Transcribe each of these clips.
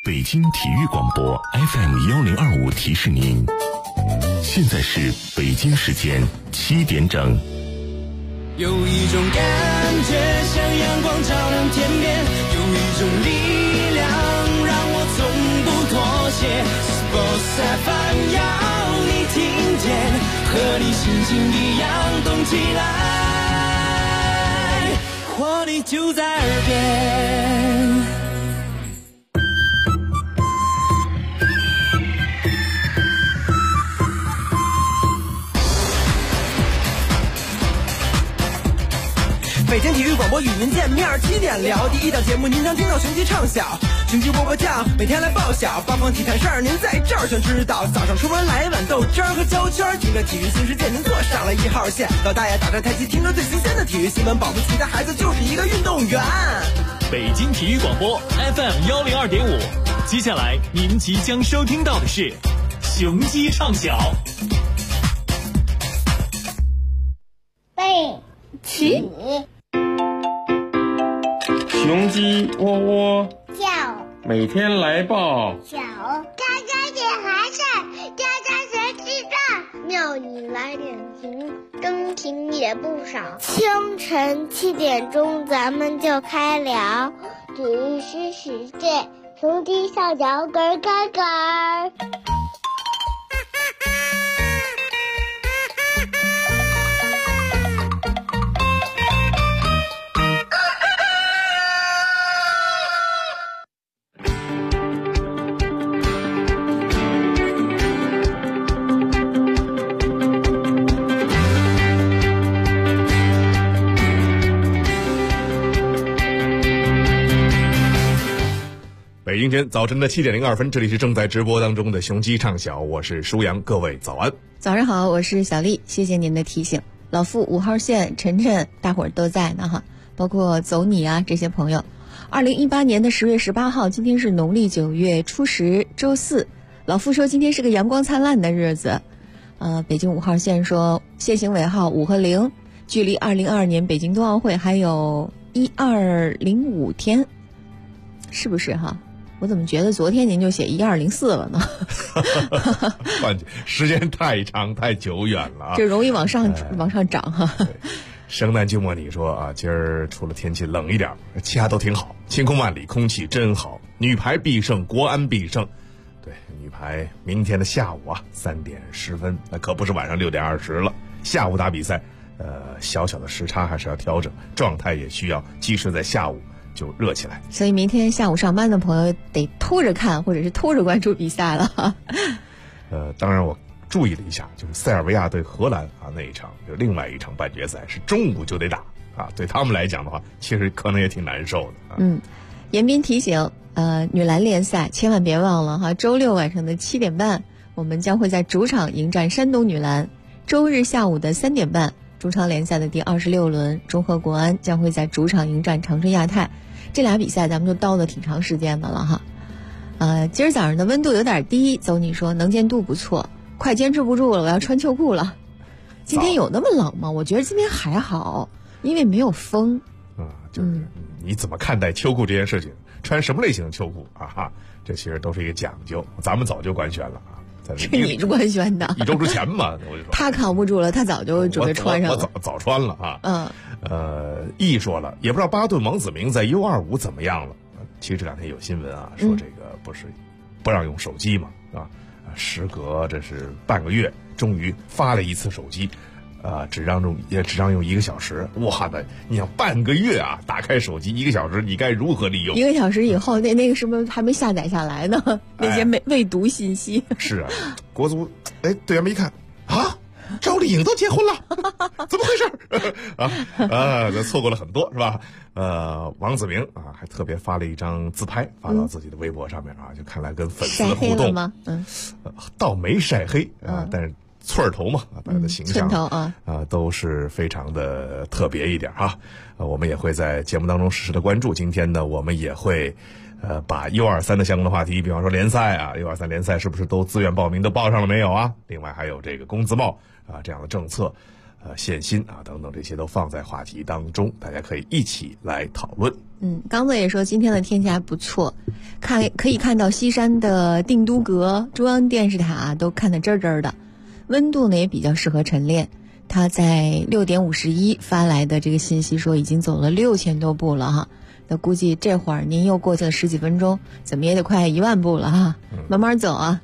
北京体育广播 FM1025提示您，现在是北京时间7点整。 有一种感觉像阳光照亮天边，有一种力量让我从不妥协。Sports FM 要你听见，和你心情一样动起来，活力就在耳边。 北京体育广播与您见面，7点聊第一档节目，您常听到雄鸡唱晓，雄鸡波波酱，每天来报晓，八方体坛事儿您在这儿全知道。早上出门来碗豆汁儿和焦圈，听着体育新世界，您坐上了1号线。老大爷打着太极，听着最新鲜的体育新闻，保不齐的孩子就是一个运动员。 北京体育广播 FM102.5，接下来您即将收听到的是雄鸡唱晓。 背起。 雄鸡窝窝叫， 每天来报小，家家点孩子，家家学吃饭，庙里来点情，真情也不少。清晨7点钟，咱们就开聊，体育新世界，雄鸡上脚咯咯咯。 北京天早晨的7点02分，这里是正在直播当中的雄鸡唱晓，我是舒阳，各位早安。 早上好，我是小丽，谢谢您的提醒。老傅5号线晨晨大伙儿都在呢哈，包括走你啊这些朋友。2018年的10月18号，今天是农历9月初10，周4。老傅说今天是个阳光灿烂的日子。北京5号线说限行尾号5和0，距离2022年北京冬奥会还有1205天，是不是哈？我怎么觉得昨天您就写1204了呢？ 时间太长太久远了， 这容易往上涨哈。 圣诞寂寞你说啊，今儿除了天气冷一点，其他都挺好，晴空万里，空气真好，女排必胜，国安必胜。对，女排明天的下午啊3点10分，那可不是晚上6点20了，下午打比赛，小小的时差还是要调整，状态也需要及时在下午就热起来。 所以明天下午上班的朋友得偷着看或者是偷着关注比赛了。 当然我注意了一下，就是塞尔维亚对荷兰啊那一场，就另外一场半决赛是中午就得打啊，对他们来讲的话，其实可能也挺难受的啊。 严斌提醒，女篮联赛千万别忘了哈，周六晚上的7点半，我们将会在主场迎战山东女篮；周日下午的3点半，中超联赛的第26轮，中赫国安将会在主场迎战长春亚泰。这俩比赛咱们就叨了挺长时间的了哈。今儿早上的温度有点低，走你说能见度不错，快坚持不住了，我要穿秋裤了。今天有那么冷吗？我觉得今天还好，因为没有风。 就是你怎么看待秋裤这件事情，穿什么类型的秋裤啊哈，这其实都是一个讲究，咱们早就官宣了啊。 是你是官宣的 ，1周之前嘛，我就说他扛不住了，他早就准备穿上了。 我早穿了啊。E 说了，也不知道巴顿王子明在 U25怎么样了。其实这2天有新闻啊，说这个不是不让用手机嘛，啊，时隔这是半个月，终于发了一次手机，只让用1个小时。哇的，你想半个月啊，打开手机1个小时，你该如何利用 ？1个小时以后，那个是不是还没下载下来呢？那些未读信息。 是啊，国足队员们一看啊，赵丽颖都结婚了，怎么回事？错过了很多是吧？王子明啊，还特别发了一张自拍，发到自己的微博上面啊，就看来跟粉丝的互动吗？ 倒没晒黑啊，但是寸儿头嘛，大家的形象都是非常的特别一点啊。我们也会在节目当中实时的关注。今天呢，我们也会把 U23 的相关的话题，比方说联赛啊，U23 联赛是不是都自愿报名都报上了没有啊？另外还有这个工资帽啊这样的政策， 限薪啊等等，这些都放在话题当中，大家可以一起来讨论。 刚子也说今天的天气还不错，可以看到西山的定都阁、中央电视塔都看得真真的，温度呢也比较适合晨练。他在6点51发来的这个信息说已经走了6000多步了哈，那估计这会儿您又过去了10几分钟，怎么也得快1万步了哈，慢慢走啊。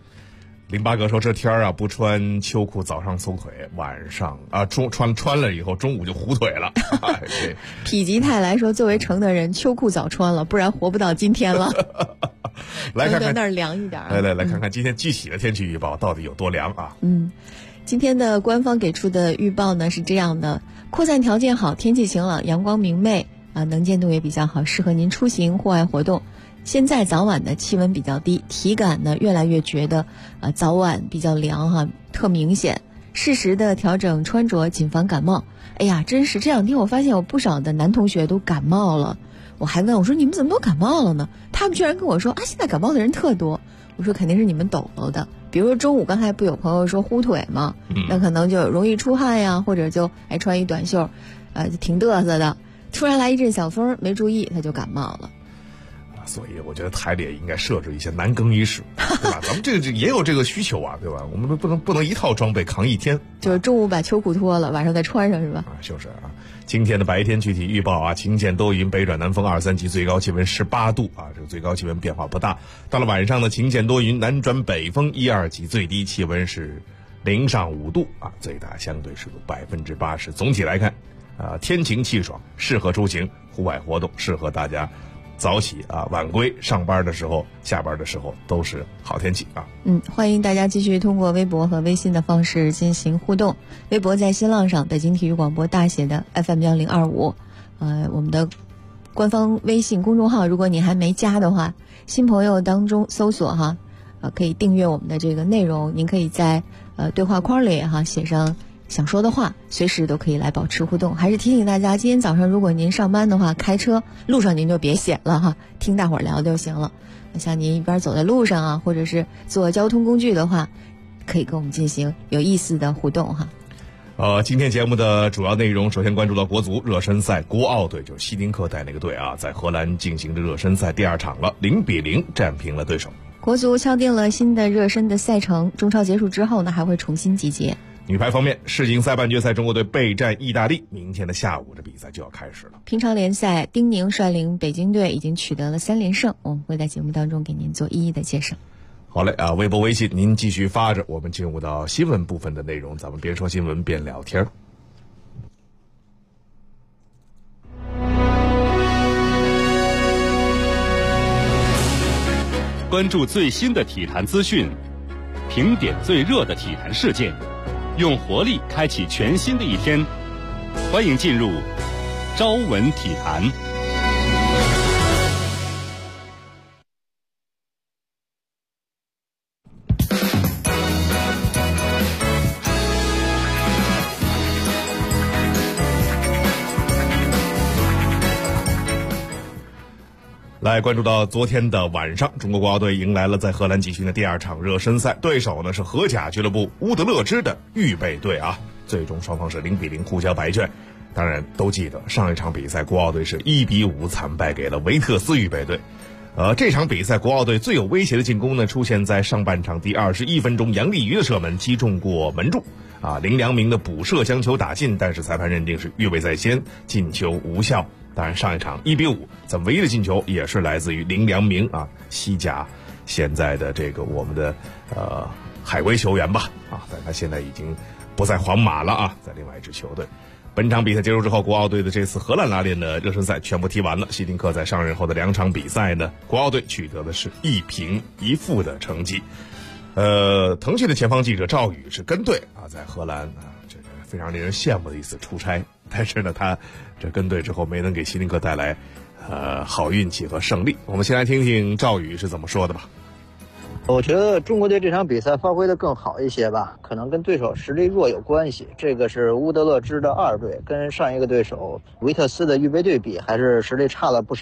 08哥说这天啊不穿秋裤早上松腿，晚上啊穿了以后中午就糊腿了。 否极泰来说作为承德人，秋裤早穿了，不然活不到今天了。 来看看那儿凉一点。 来看看今天具体的天气预报到底有多凉啊。 今天的官方给出的预报呢是这样的：扩散条件好，天气晴朗，阳光明媚啊，能见度也比较好，适合您出行户外活动。现在早晚的气温比较低，体感呢越来越觉得早晚比较凉哈，特明显。适时的调整穿着，谨防感冒。哎呀，真是这两天我发现有不少的男同学都感冒了，我还问我说你们怎么都感冒了呢？他们居然跟我说现在感冒的人特多。我说肯定是你们抖了的，比如说中午刚才不有朋友说呼腿吗？那可能就容易出汗呀，或者就穿一短袖，就挺嘚瑟的，突然来一阵小风，没注意他就感冒了。 所以我觉得台里也应该设置一些男更衣室，对吧？咱们这个也有这个需求啊，对吧？我们不能一套装备扛一天， 就是中午把秋裤脱了，晚上再穿上是吧？ 就是啊。今天的白天具体预报啊，晴间多云，北转南风2、3级，最高气温18度啊，这个最高气温变化不大。到了晚上呢，晴间多云，南转北风1、2级，最低气温是0上5度啊，最大相对湿度80%。总体来看，天晴气爽，适合出行，户外活动适合大家早起啊，晚归，上班的时候、下班的时候都是好天气啊。 欢迎大家继续通过微博和微信的方式进行互动。微博在新浪上，北京体育广播大写的 FM1025，我们的官方微信公众号，如果你还没加的话，新朋友当中搜索可以订阅我们的这个内容。您可以在对话框里写上想说的话，随时都可以来保持互动。还是提醒大家，今天早上如果您上班的话，开车路上您就别写了听大伙儿聊就行了。像您一边走在路上或者是坐交通工具的话，可以跟我们进行有意思的互动今天节目的主要内容，首先关注到国足热身赛，国奥队就是希丁克带那个队在荷兰进行的热身赛第2场了，0-0战平了对手。 国足敲定了新的热身的赛程，中超结束之后呢，还会重新集结。 女排方面，世锦赛半决赛中国队备战意大利，明天的下午这比赛就要开始了。 平常联赛，丁宁率领北京队已经取得了3连胜，我们会在节目当中给您做一一的介绍。 好嘞微博微信您继续发着，我们进入到新闻部分的内容，咱们边说新闻边聊天。 关注最新的体坛资讯，评点最热的体坛事件，用活力开启全新的一天。欢迎进入朝闻体坛。 来关注到昨天的晚上，中国国奥队迎来了在荷兰举行的第2场热身赛，对手呢是荷甲俱乐部乌德勒支的预备队最终双方是0-0互交白卷。当然都记得上一场比赛国奥队是1-5惨败给了维特斯预备队。这场比赛国奥队最有威胁的进攻呢出现在上半场第21分钟，杨立瑜的射门击中过门柱林良铭的补射将球打进，但是裁判认定是越位在先，进球无效。当然上一场1-5在唯一的进球也是来自于林良铭西甲现在的这个我们的海归球员吧但他现在已经不在皇马了在另外一支球队。本场比赛结束之后，国奥队的这次荷兰拉练的热身赛全部踢完了。希丁克在上任后的2场比赛呢，国奥队取得的是1平1负的成绩。腾讯的前方记者赵宇是跟队在荷兰这个非常令人羡慕的一次出差，但是呢他这跟队之后没能给希丁克带来好运气和胜利。我们先来听听赵宇是怎么说的吧。 我觉得中国队这场比赛发挥的更好一些吧，可能跟对手实力弱有关系。这个是乌德勒支的2队，跟上一个对手维特斯的预备队比，还是实力差了不少。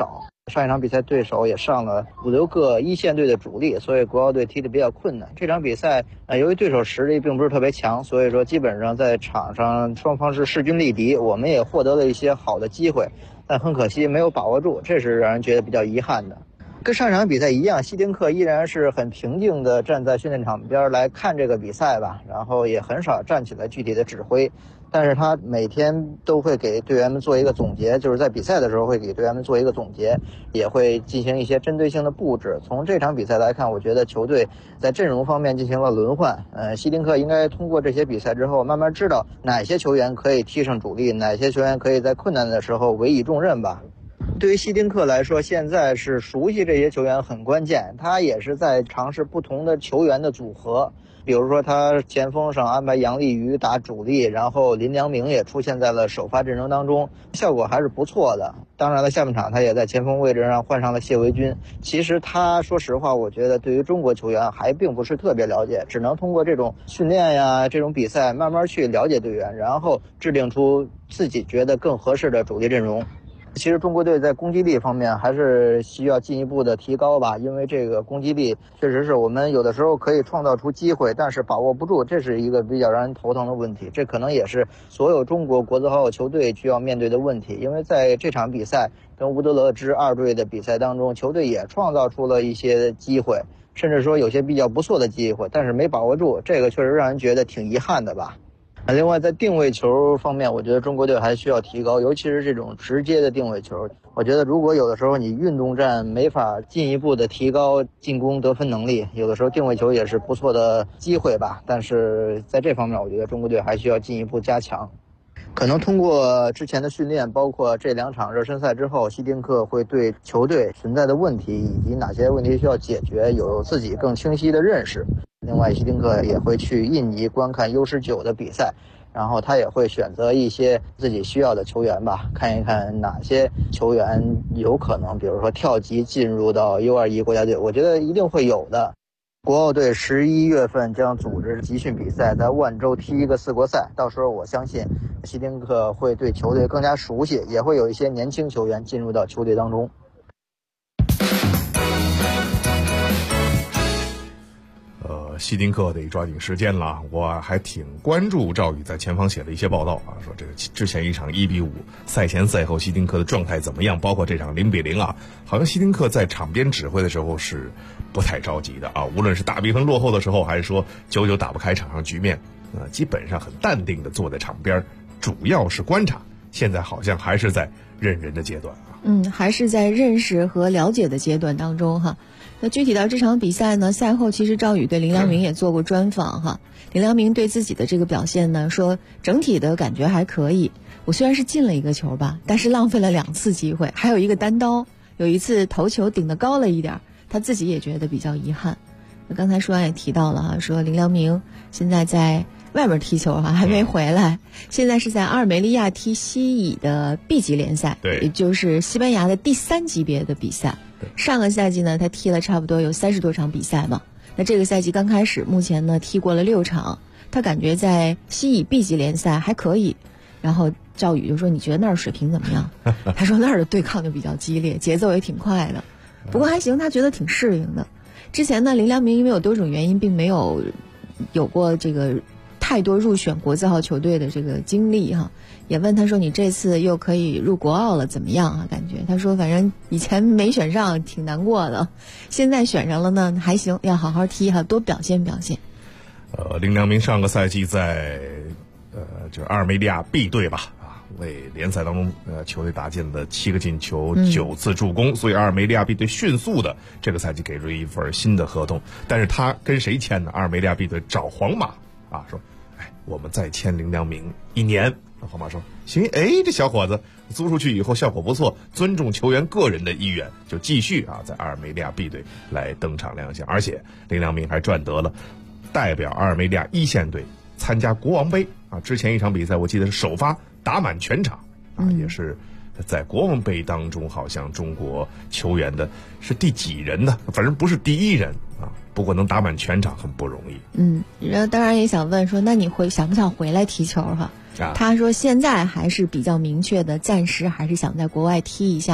上一场比赛对手也上了5、6个一线队的主力，所以国奥队踢得比较困难。这场比赛由于对手实力并不是特别强，所以说基本上在场上双方是势均力敌，我们也获得了一些好的机会，但很可惜没有把握住，这是让人觉得比较遗憾的。跟上场比赛一样，希丁克依然是很平静地站在训练场边来看这个比赛吧，然后也很少站起来具体的指挥，但是他每天都会给队员们做一个总结，就是在比赛的时候会给队员们做一个总结，也会进行一些针对性的布置。从这场比赛来看，我觉得球队在阵容方面进行了轮换，希丁克应该通过这些比赛之后，慢慢知道哪些球员可以踢上主力，哪些球员可以在困难的时候委以重任吧。对于希丁克来说，现在是熟悉这些球员很关键，他也是在尝试不同的球员的组合，比如说他前锋上安排杨立瑜打主力，然后林良铭也出现在了首发阵容当中，效果还是不错的。当然了，下半场他也在前锋位置上换上了谢维军。其实他说实话，我觉得对于中国球员还并不是特别了解，只能通过这种训练呀，这种比赛慢慢去了解队员，然后制定出自己觉得更合适的主力阵容。其实中国队在攻击力方面还是需要进一步的提高吧，因为这个攻击力确实是我们有的时候可以创造出机会，但是把握不住，这是一个比较让人头疼的问题。这可能也是所有中国国字号球队需要面对的问题，因为在这场比赛跟乌德勒支二队的比赛当中，球队也创造出了一些机会，甚至说有些比较不错的机会，但是没把握住，这个确实让人觉得挺遗憾的吧。另外在定位球方面，我觉得中国队还需要提高，尤其是这种直接的定位球。我觉得如果有的时候你运动战没法进一步的提高进攻得分能力，有的时候定位球也是不错的机会吧，但是在这方面我觉得中国队还需要进一步加强。可能通过之前的训练，包括这2场热身赛之后，希丁克会对球队存在的问题以及哪些问题需要解决有自己更清晰的认识。另外希丁克也会去印尼观看 U19 的比赛，然后他也会选择一些自己需要的球员吧，看一看哪些球员有可能比如说跳级进入到 U21 国家队，我觉得一定会有的。国奥队11月份将组织集训比赛，在万州踢一个4国赛，到时候我相信希丁克会对球队更加熟悉，也会有一些年轻球员进入到球队当中。 希丁克得抓紧时间了，我还挺关注赵宇在前方写的一些报道啊，说这个之前一场1-5，赛前赛后希丁克的状态怎么样，包括这场0-0啊，好像希丁克在场边指挥的时候是不太着急的啊，无论是大比分落后的时候，还是说久久打不开场上局面，基本上很淡定的坐在场边，主要是观察，现在好像还是在认人的阶段啊。 还是在认识和了解的阶段当中哈。那具体到这场比赛呢，赛后其实赵宇对林良铭也做过专访哈。林良铭对自己的这个表现呢，说整体的感觉还可以。我虽然是进了一个球吧，但是浪费了2次机会，还有一个单刀，有一次头球顶得高了一点，他自己也觉得比较遗憾。那刚才舒安也提到了哈，说林良铭现在在外面踢球哈，还没回来，现在是在阿尔梅利亚踢西乙的 B 级联赛， 对， 也就是西班牙的第3级别的比赛。上个赛季呢，他踢了差不多有30多场比赛嘛。那这个赛季刚开始，目前呢踢过了6场，他感觉在西乙 B 级联赛还可以。然后赵宇就说：“你觉得那儿水平怎么样？”他说：“那儿的对抗就比较激烈，节奏也挺快的，不过还行，他觉得挺适应的。”之前呢，林良铭因为有多种原因，并没有过这个太多入选国字号球队的这个经历哈。也问他说：“你这次又可以入国奥了，怎么样啊？感觉？”他说：“反正以前没选上，挺难过的。现在选上了呢，还行，要好好踢哈，多表现表现。” 林良铭上个赛季在就是阿尔梅利亚 B 队吧啊，为联赛当中球队打进了7个进球，9次助攻，所以阿尔梅利亚 B 队迅速的这个赛季给出一份新的合同。但是他跟谁签呢？阿尔梅利亚 B 队找皇马啊，说：“哎，我们再签林良铭1年。”皇马说：“行，这小伙子租出去以后效果不错，尊重球员个人的意愿，就继续啊在阿尔梅利亚 B 队来登场亮相。而且林良铭还赚得了代表阿尔梅利亚1线队参加国王杯啊，之前一场比赛我记得是首发打满全场啊，也是在国王杯当中，好像中国球员的是第几人呢？反正不是第1人啊。不过能打满全场很不容易。 然后当然也想问说，那你想不想回来踢球哈？他说现在还是比较明确的，暂时还是想在国外踢一下。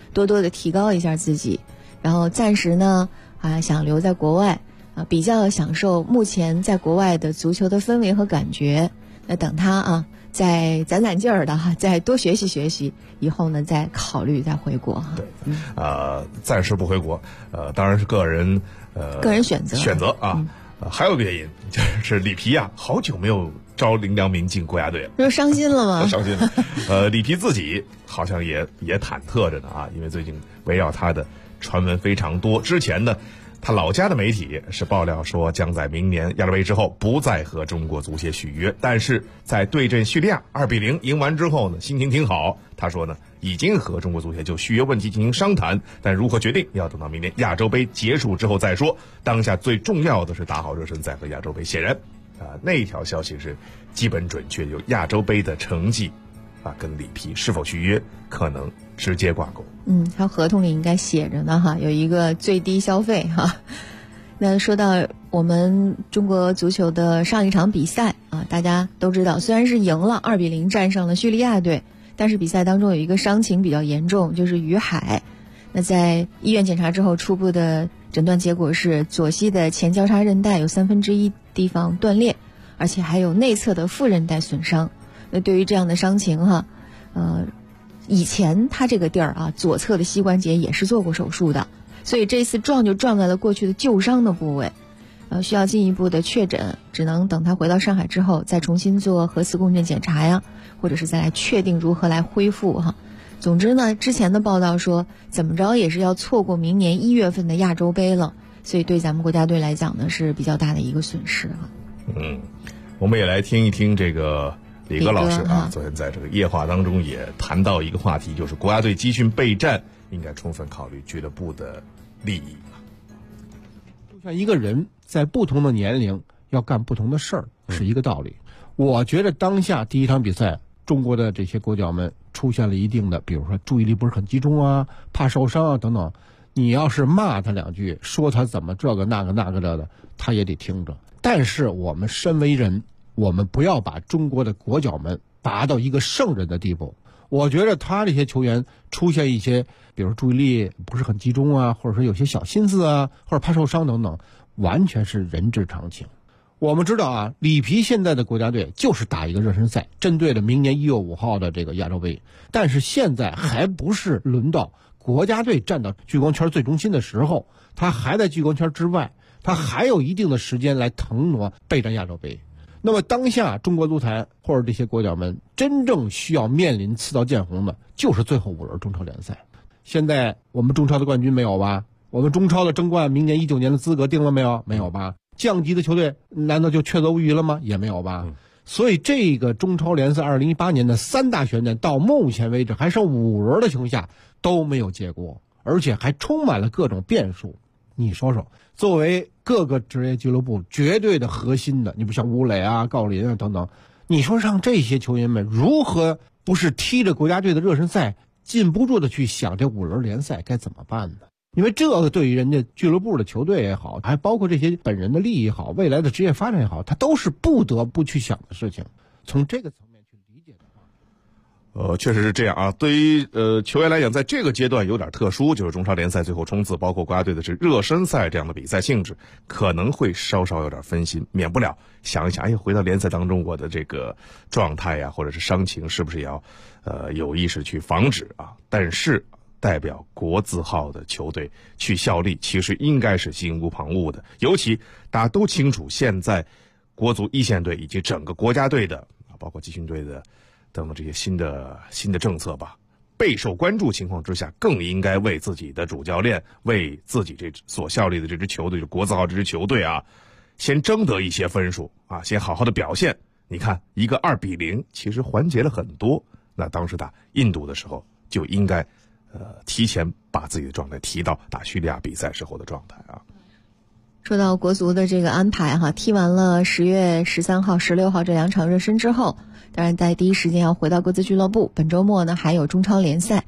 多多的提高一下自己，然后暂时呢想留在国外比较享受目前在国外的足球的氛围和感觉。那等他再攒劲儿的再多学习学习，以后呢再考虑再回国对，暂时不回国，当然是个人选择啊。还有个原因就是里皮好久没有招林良铭进国家队了， 这伤心了吗？ 伤心了。里皮自己好像也忐忑着呢因为最近围绕他的传闻非常多。之前呢，他老家的媒体是爆料说将在明年亚洲杯之后不再和中国足协续约，但是在对阵叙利亚2-0赢完之后呢，心情挺好。他说呢，已经和中国足协就续约问题进行商谈，但如何决定要等到明年亚洲杯结束之后再说。当下最重要的是打好热身赛和亚洲杯。显然那条消息是基本准确，有亚洲杯的成绩跟里皮是否续约可能直接挂钩。 他合同里应该写着呢有一个最低消费那说到我们中国足球的上一场比赛大家都知道，虽然是赢了2-0战胜了叙利亚队，但是比赛当中有一个伤情比较严重，就是于海。那在医院检查之后，初步的诊断结果是左膝的前交叉韧带有1/3地方断裂，而且还有内侧的副韧带损伤。那对于这样的伤情以前他这个地儿左侧的膝关节也是做过手术的，所以这次撞就撞在了过去的旧伤的部位，需要进一步的确诊，只能等他回到上海之后再重新做核磁共振检查或者是再来确定如何来恢复总之呢，之前的报道说怎么着也是要错过明年1月份的亚洲杯了，所以对咱们国家队来讲呢是比较大的一个损失我们也来听一听这个李哥老师昨天在这个夜话当中也谈到一个话题，就是国家队集训备战应该充分考虑俱乐部的利益。 就像一个人在不同的年龄要干不同的事儿是一个道理。我觉得当下第一场比赛，中国的这些国脚们出现了一定的，比如说注意力不是很集中怕受伤等等。你要是骂他2句，说他怎么这个那个的，他也得听着。但是我们身为人，我们不要把中国的国脚们达到一个圣人的地步。我觉得他这些球员出现一些，比如注意力不是很集中或者说有些小心思或者怕受伤等等，完全是人之常情。我们知道里皮现在的国家队就是打一个热身赛，针对了明年1月5号的这个亚洲杯。但是现在还不是轮到国家队站到聚光圈最中心的时候，他还在聚光圈之外，他还有一定的时间来腾挪备战亚洲杯。那么当下中国足坛或者这些国脚们真正需要面临刺刀见红的，就是最后5轮中超联赛。现在我们中超的冠军没有吧？我们中超的争冠明年19年的资格定了没有？没有吧？降级的球队难道就确凿无疑了吗？也没有吧。所以这个中超联赛2018年的3大悬念到目前为止还剩5轮的情况下都没有结果，而且还充满了各种变数。你说说，作为各个职业俱乐部绝对的核心的，你不像吴磊郜林等等，你说让这些球员们如何不是踢着国家队的热身赛，禁不住的去想这5轮联赛该怎么办呢？因为这个对于人家俱乐部的球队也好，还包括这些本人的利益也好，未来的职业发展也好，他都是不得不去想的事情。从这个层面去理解的话， 确实是这样对于球员来讲，在这个阶段有点特殊，就是中超联赛最后冲刺，包括国家队的是热身赛这样的比赛性质，可能会稍稍有点分心，免不了想一想，回到联赛当中，我的这个状态或者是伤情，是不是也要有意识去防止但是代表国字号的球队去效力，其实应该是心无旁骛的。尤其大家都清楚，现在国足一线队以及整个国家队的，包括集训队的等等这些新的政策吧，备受关注情况之下，更应该为自己的主教练，为自己这所效力的这支球队，国字号这支球队先争得一些分数先好好的表现。你看一个2-0，其实缓解了很多。那当时打印度的时候，就应该提前把自己的状态提到打叙利亚比赛时候的状态说到国足的这个安排踢完了10月13号、16号这2场热身之后，当然在第一时间要回到各自俱乐部。本周末呢还有中超联赛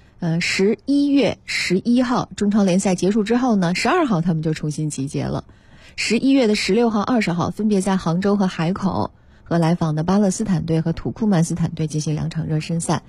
，11月11号中超联赛结束之后呢，12号他们就重新集结了。11月的16号、20号分别在杭州和海口和来访的巴勒斯坦队和土库曼斯坦队进行2场热身赛。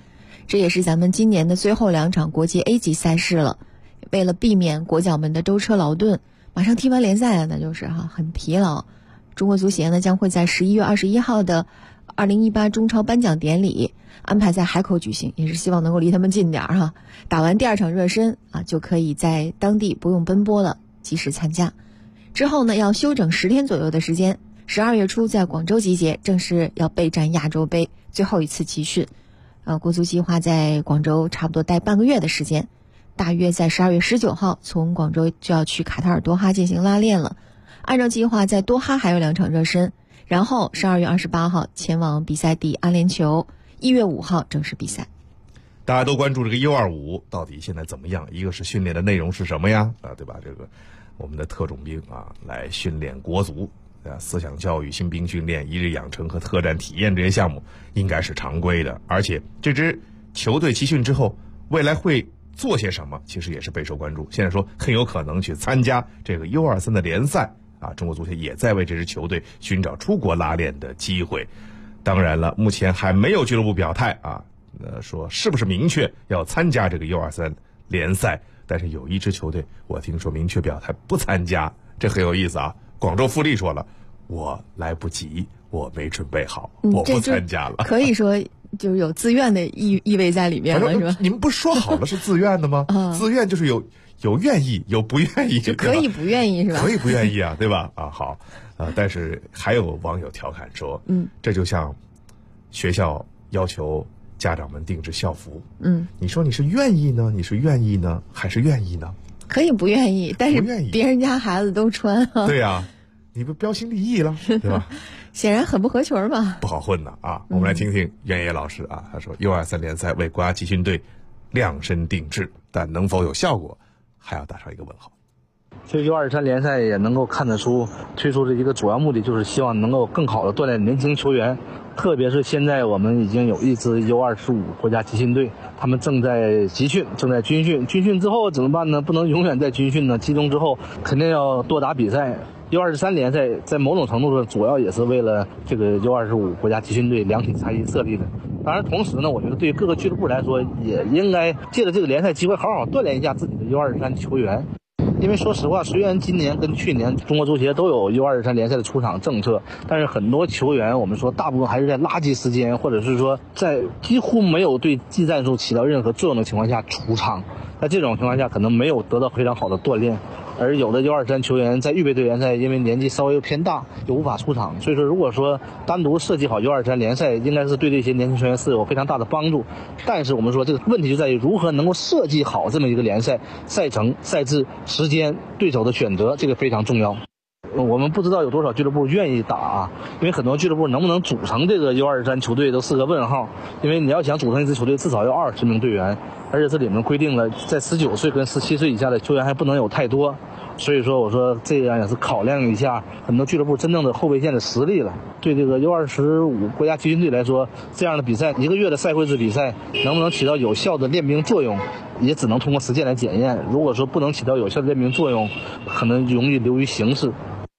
这也是咱们今年的最后2场国际 A 级赛事了。为了避免国脚们的舟车劳顿，马上踢完联赛了，那就是很疲劳。中国足协呢将会在11月21号的2018中超颁奖典礼安排在海口举行，也是希望能够离他们近点打完第2场热身就可以在当地不用奔波了，及时参加。之后呢要休整10天左右的时间，12月初在广州集结，正式要备战亚洲杯最后一次集训。国足计划在广州差不多待半个月的时间，大约在12月19号从广州就要去卡塔尔多哈进行拉练了。按照计划在多哈还有2场热身，然后12月28号前往比赛地阿联酋，1月5号正式比赛。 大家都关注这个U25到底现在怎么样？一个是训练的内容是什么呀？对吧？这个我们的特种兵来训练国足，思想教育、新兵训练、一日养成和特战体验这些项目应该是常规的。而且这支球队集训之后，未来会做些什么，其实也是备受关注。现在说很有可能去参加这个 U23的联赛中国足协也在为这支球队寻找出国拉练的机会。当然了，目前还没有俱乐部表态说是不是明确要参加这个 U23联赛。但是有一支球队我听说明确表态不参加，这很有意思广州富力说了，我来不及，我没准备好，我不参加了。 可以说就是有自愿的意味在里面了，是吧？ 你们不是说好了是自愿的吗？自愿就是有愿意，有不愿意， 就可以不愿意是吧？ 可以不愿意对吧？好，但是还有网友调侃说，这就像学校要求家长们定制校服，你说你是愿意呢？你是愿意呢，还是愿意呢？ 可以不愿意，但是别人家孩子都穿对呀，你不标新立异了，对吧？ 显然很不合群吧？ 不好混的我们来听听袁野老师他说 U23联赛为国家集训队量身定制，但能否有效果，还要打上一个问号。 这 U23联赛也能够看得出，推出的一个主要目的就是希望能够更好的锻炼年轻球员，特别是现在我们已经有一支 U25 国家集训队，他们正在集训，正在军训。军训之后怎么办呢？不能永远在军训呢，集中之后肯定要多打比赛。U23联赛在某种程度上主要也是为了这个 U25 国家集训队量体裁衣设立的。当然同时呢，我觉得对于各个俱乐部来说，也应该借着这个联赛机会好好锻炼一下自己的 U23 球员。因为说实话，虽然今年跟去年中国足协都有 U23 联赛的出场政策，但是很多球员我们说大部分还是在垃圾时间，或者是说在几乎没有对技战术起到任何作用的情况下出场，在这种情况下可能没有得到非常好的锻炼。而有的 U23 球员在预备队联赛因为年纪稍微偏大就无法出场，所以说如果说单独设计好 U23 联赛，应该是对这些年轻球员是有非常大的帮助。但是我们说这个问题就在于如何能够设计好这么一个联赛，赛程、赛制、时间、对手的选择，这个非常重要。我们不知道有多少俱乐部愿意打因为很多俱乐部能不能组成这个 U23 球队都是个问号。因为你要想组成一支球队，至少要20名队员，而且这里面规定了在19岁跟17岁以下的球员还不能有太多。所以说我说这样也是考量一下很多俱乐部真正的后备线的实力了。对这个 U25 国家集训队来说，这样的比赛1个月的赛会制比赛能不能起到有效的练兵作用，也只能通过实践来检验。如果说不能起到有效的练兵作用，可能容易流于形式。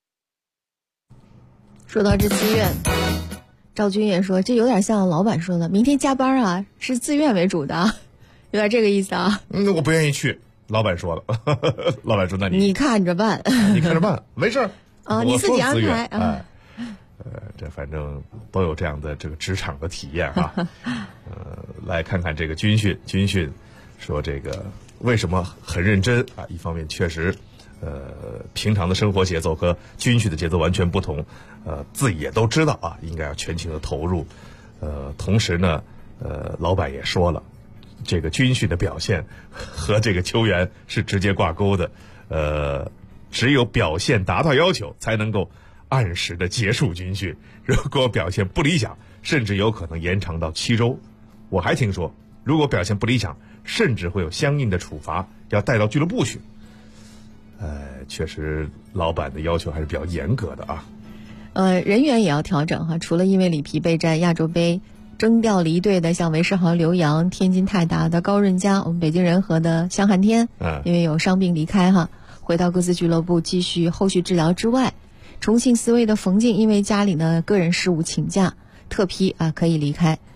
说到这自愿，赵军也说这有点像老板说的明天加班是自愿为主的，有点这个意思我不愿意去，老板说了老板说那你看着办你看着办，没事你自己安排这反正都有这样的这个职场的体验来看看这个军训说这个为什么很认真一方面确实平常的生活节奏和军训的节奏完全不同，自己也都知道应该要全情的投入，同时呢老板也说了，这个军训的表现和这个球员是直接挂钩的，只有表现达到要求才能够按时的结束军训，如果表现不理想，甚至有可能延长到7周。我还听说如果表现不理想，甚至会有相应的处罚要带到俱乐部去。确实老板的要求还是比较严格的人员也要调整除了因为里皮备战亚洲杯征调离队的像韦世豪、刘洋，天津泰达的高润佳，我们北京人和的香汉天因为有伤病离开回到各自俱乐部继续后续治疗之外，重庆思维的冯静因为家里的个人事务请假特批可以离开。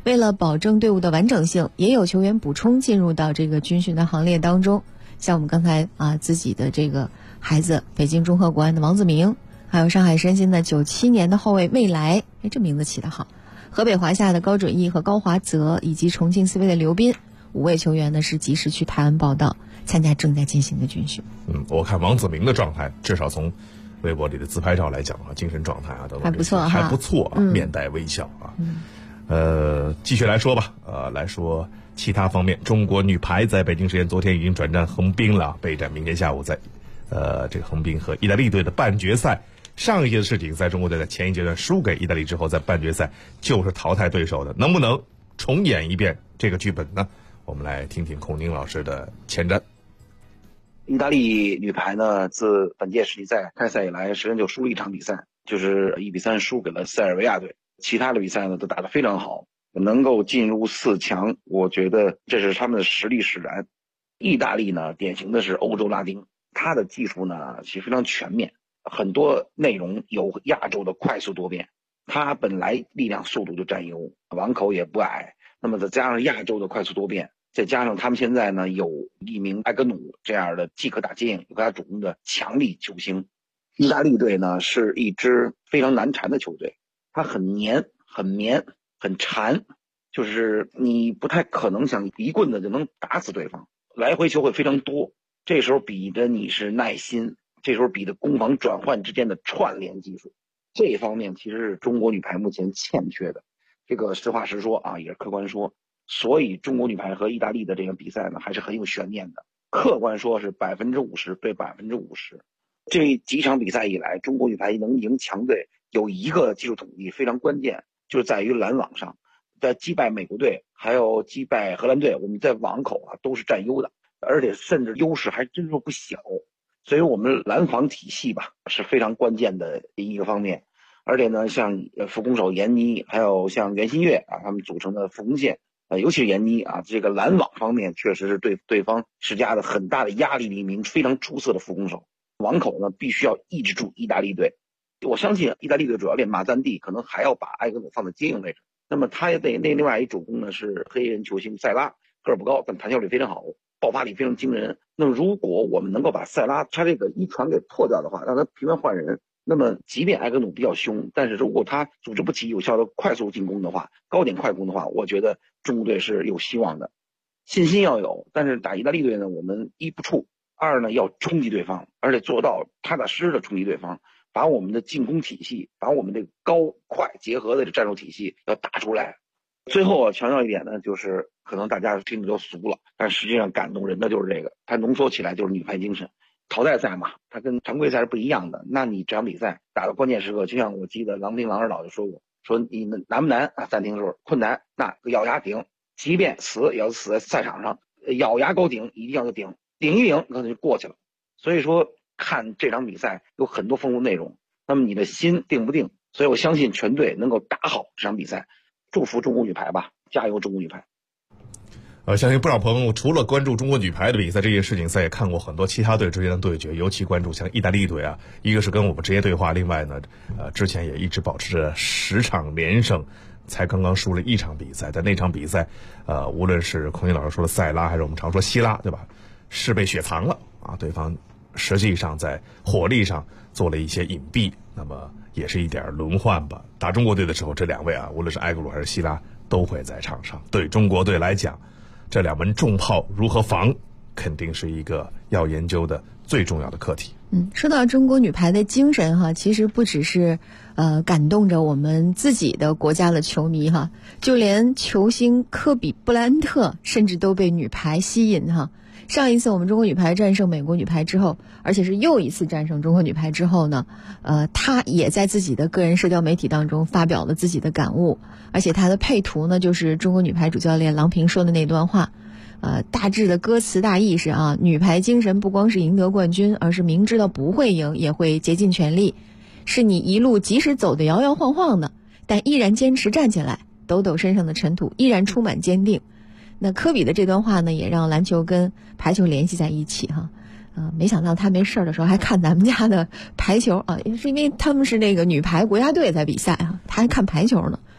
为了保证队伍的完整性，也有球员补充进入到这个军训的行列当中。像我们刚才自己的这个孩子，北京中赫国安的王子明，还有上海申鑫的97年的后卫未来，这名字起得好。河北华夏的高准翼和高华泽，以及重庆斯威的刘斌，5位球员呢是及时去台湾报到，参加正在进行的军训。 我看王子明的状态，至少从微博里的自拍照来讲精神状态等等还不错还不错面带微笑继续来说吧，来说其他方面，中国女排在北京时间昨天已经转战横滨了，备战明天下午在这个横滨和意大利队的半决赛。上一届的世锦赛，中国队在前一阶段输给意大利之后，在半决赛就是淘汰对手的，能不能重演一遍这个剧本呢？我们来听听孔宁老师的前瞻。 意大利女排呢，自本届世锦赛开赛以来，实际上就输了一场比赛，就是1-3输给了塞尔维亚队。其他的比赛呢都打得非常好，能够进入4强，我觉得这是他们的实力使然。意大利呢，典型的是欧洲拉丁，它的技术呢其实非常全面，很多内容有亚洲的快速多变，它本来力量速度就占优，网口也不矮，那么再加上亚洲的快速多变，再加上他们现在呢有一名埃格努这样的既可打接应又可打主攻的强力球星。意大利队呢是一支非常难缠的球队，它很黏很绵很缠，就是你不太可能想一棍子就能打死对方，来回球会非常多，这时候比的你是耐心，这时候比的攻防转换之间的串联技术，这一方面其实是中国女排目前欠缺的，这个实话实说也是客观说。所以中国女排和意大利的这个比赛呢还是很有悬念的，客观说是50%对50%。这几场比赛以来，中国女排能赢强队有一个技术统计非常关键，就是在于拦网上，在击败美国队还有击败荷兰队，我们在网口都是占优的，而且甚至优势还真说不小。所以我们拦防体系是非常关键的一个方面。而且呢，像副攻手闫妮还有像袁心玥他们组成的副攻线，尤其是闫妮这个拦网方面确实是对对方施加了很大的压力的一名非常出色的副攻手。网口呢必须要抑制住意大利队，我相信意大利队主要练马赞蒂可能还要把埃格努放在接应位置，那么他那另外一主攻呢是黑人球星塞拉，个儿不高但弹跳力非常好，爆发力非常惊人。那么如果我们能够把塞拉他这个一传给破掉的话，让他频繁换人，那么即便埃格努比较凶，但是如果他组织不起有效的快速进攻的话，高点快攻的话，我觉得中国队是有希望的，信心要有。但是打意大利队呢，我们一不怵，二呢要冲击对方，而且做到踏踏实实的冲击对方，把我们的进攻体系，把我们这个高快结合的战术体系要打出来。最后我强调一点呢，就是可能大家听着都俗了，但实际上感动人的就是这个，它浓缩起来就是女排精神。淘汰赛嘛，它跟常规赛是不一样的，那你这场比赛打到关键时刻，就像我记得郎平郎指导就说过，说你难不难暂停的时候困难，那咬牙顶，即便死也要死在赛场上，咬牙高顶，一定要顶一顶，可能就过去了。所以说看这场比赛有很多丰富内容，那么你的心定不定？所以我相信全队能够打好这场比赛，祝福中国女排吧，加油中国女排。 相信不少朋友除了关注中国女排的比赛，这些世锦赛也看过很多其他队之间的对决，尤其关注像意大利队一个是跟我们直接对话，另外呢之前也一直保持着10场连胜，才刚刚输了1场比赛。但那场比赛无论是孔宁老师说的塞拉还是我们常说希拉，对吧，是被雪藏了对方实际上在火力上做了一些隐蔽，那么也是一点轮换吧。打中国队的时候，这2位无论是埃格鲁还是希拉都会在场上。对中国队来讲，这2门重炮如何防，肯定是一个要研究的最重要的课题。 说到中国女排的精神其实不只是感动着我们自己的国家的球迷就连球星科比布莱恩特甚至都被女排吸引上一次我们中国女排战胜美国女排之后，而且是又一次战胜中国女排之后呢，他也在自己的个人社交媒体当中发表了自己的感悟，而且他的配图呢就是中国女排主教练郎平说的那段话，大致的歌词大意是女排精神不光是赢得冠军，而是明知道不会赢也会竭尽全力，是你一路即使走得摇摇晃晃的，但依然坚持站起来，抖抖身上的尘土，依然充满坚定。那科比的这段话呢，也让篮球跟排球联系在一起没想到他没事的时候还看咱们家的排球是因为他们是那个女排国家队在比赛他还看排球呢。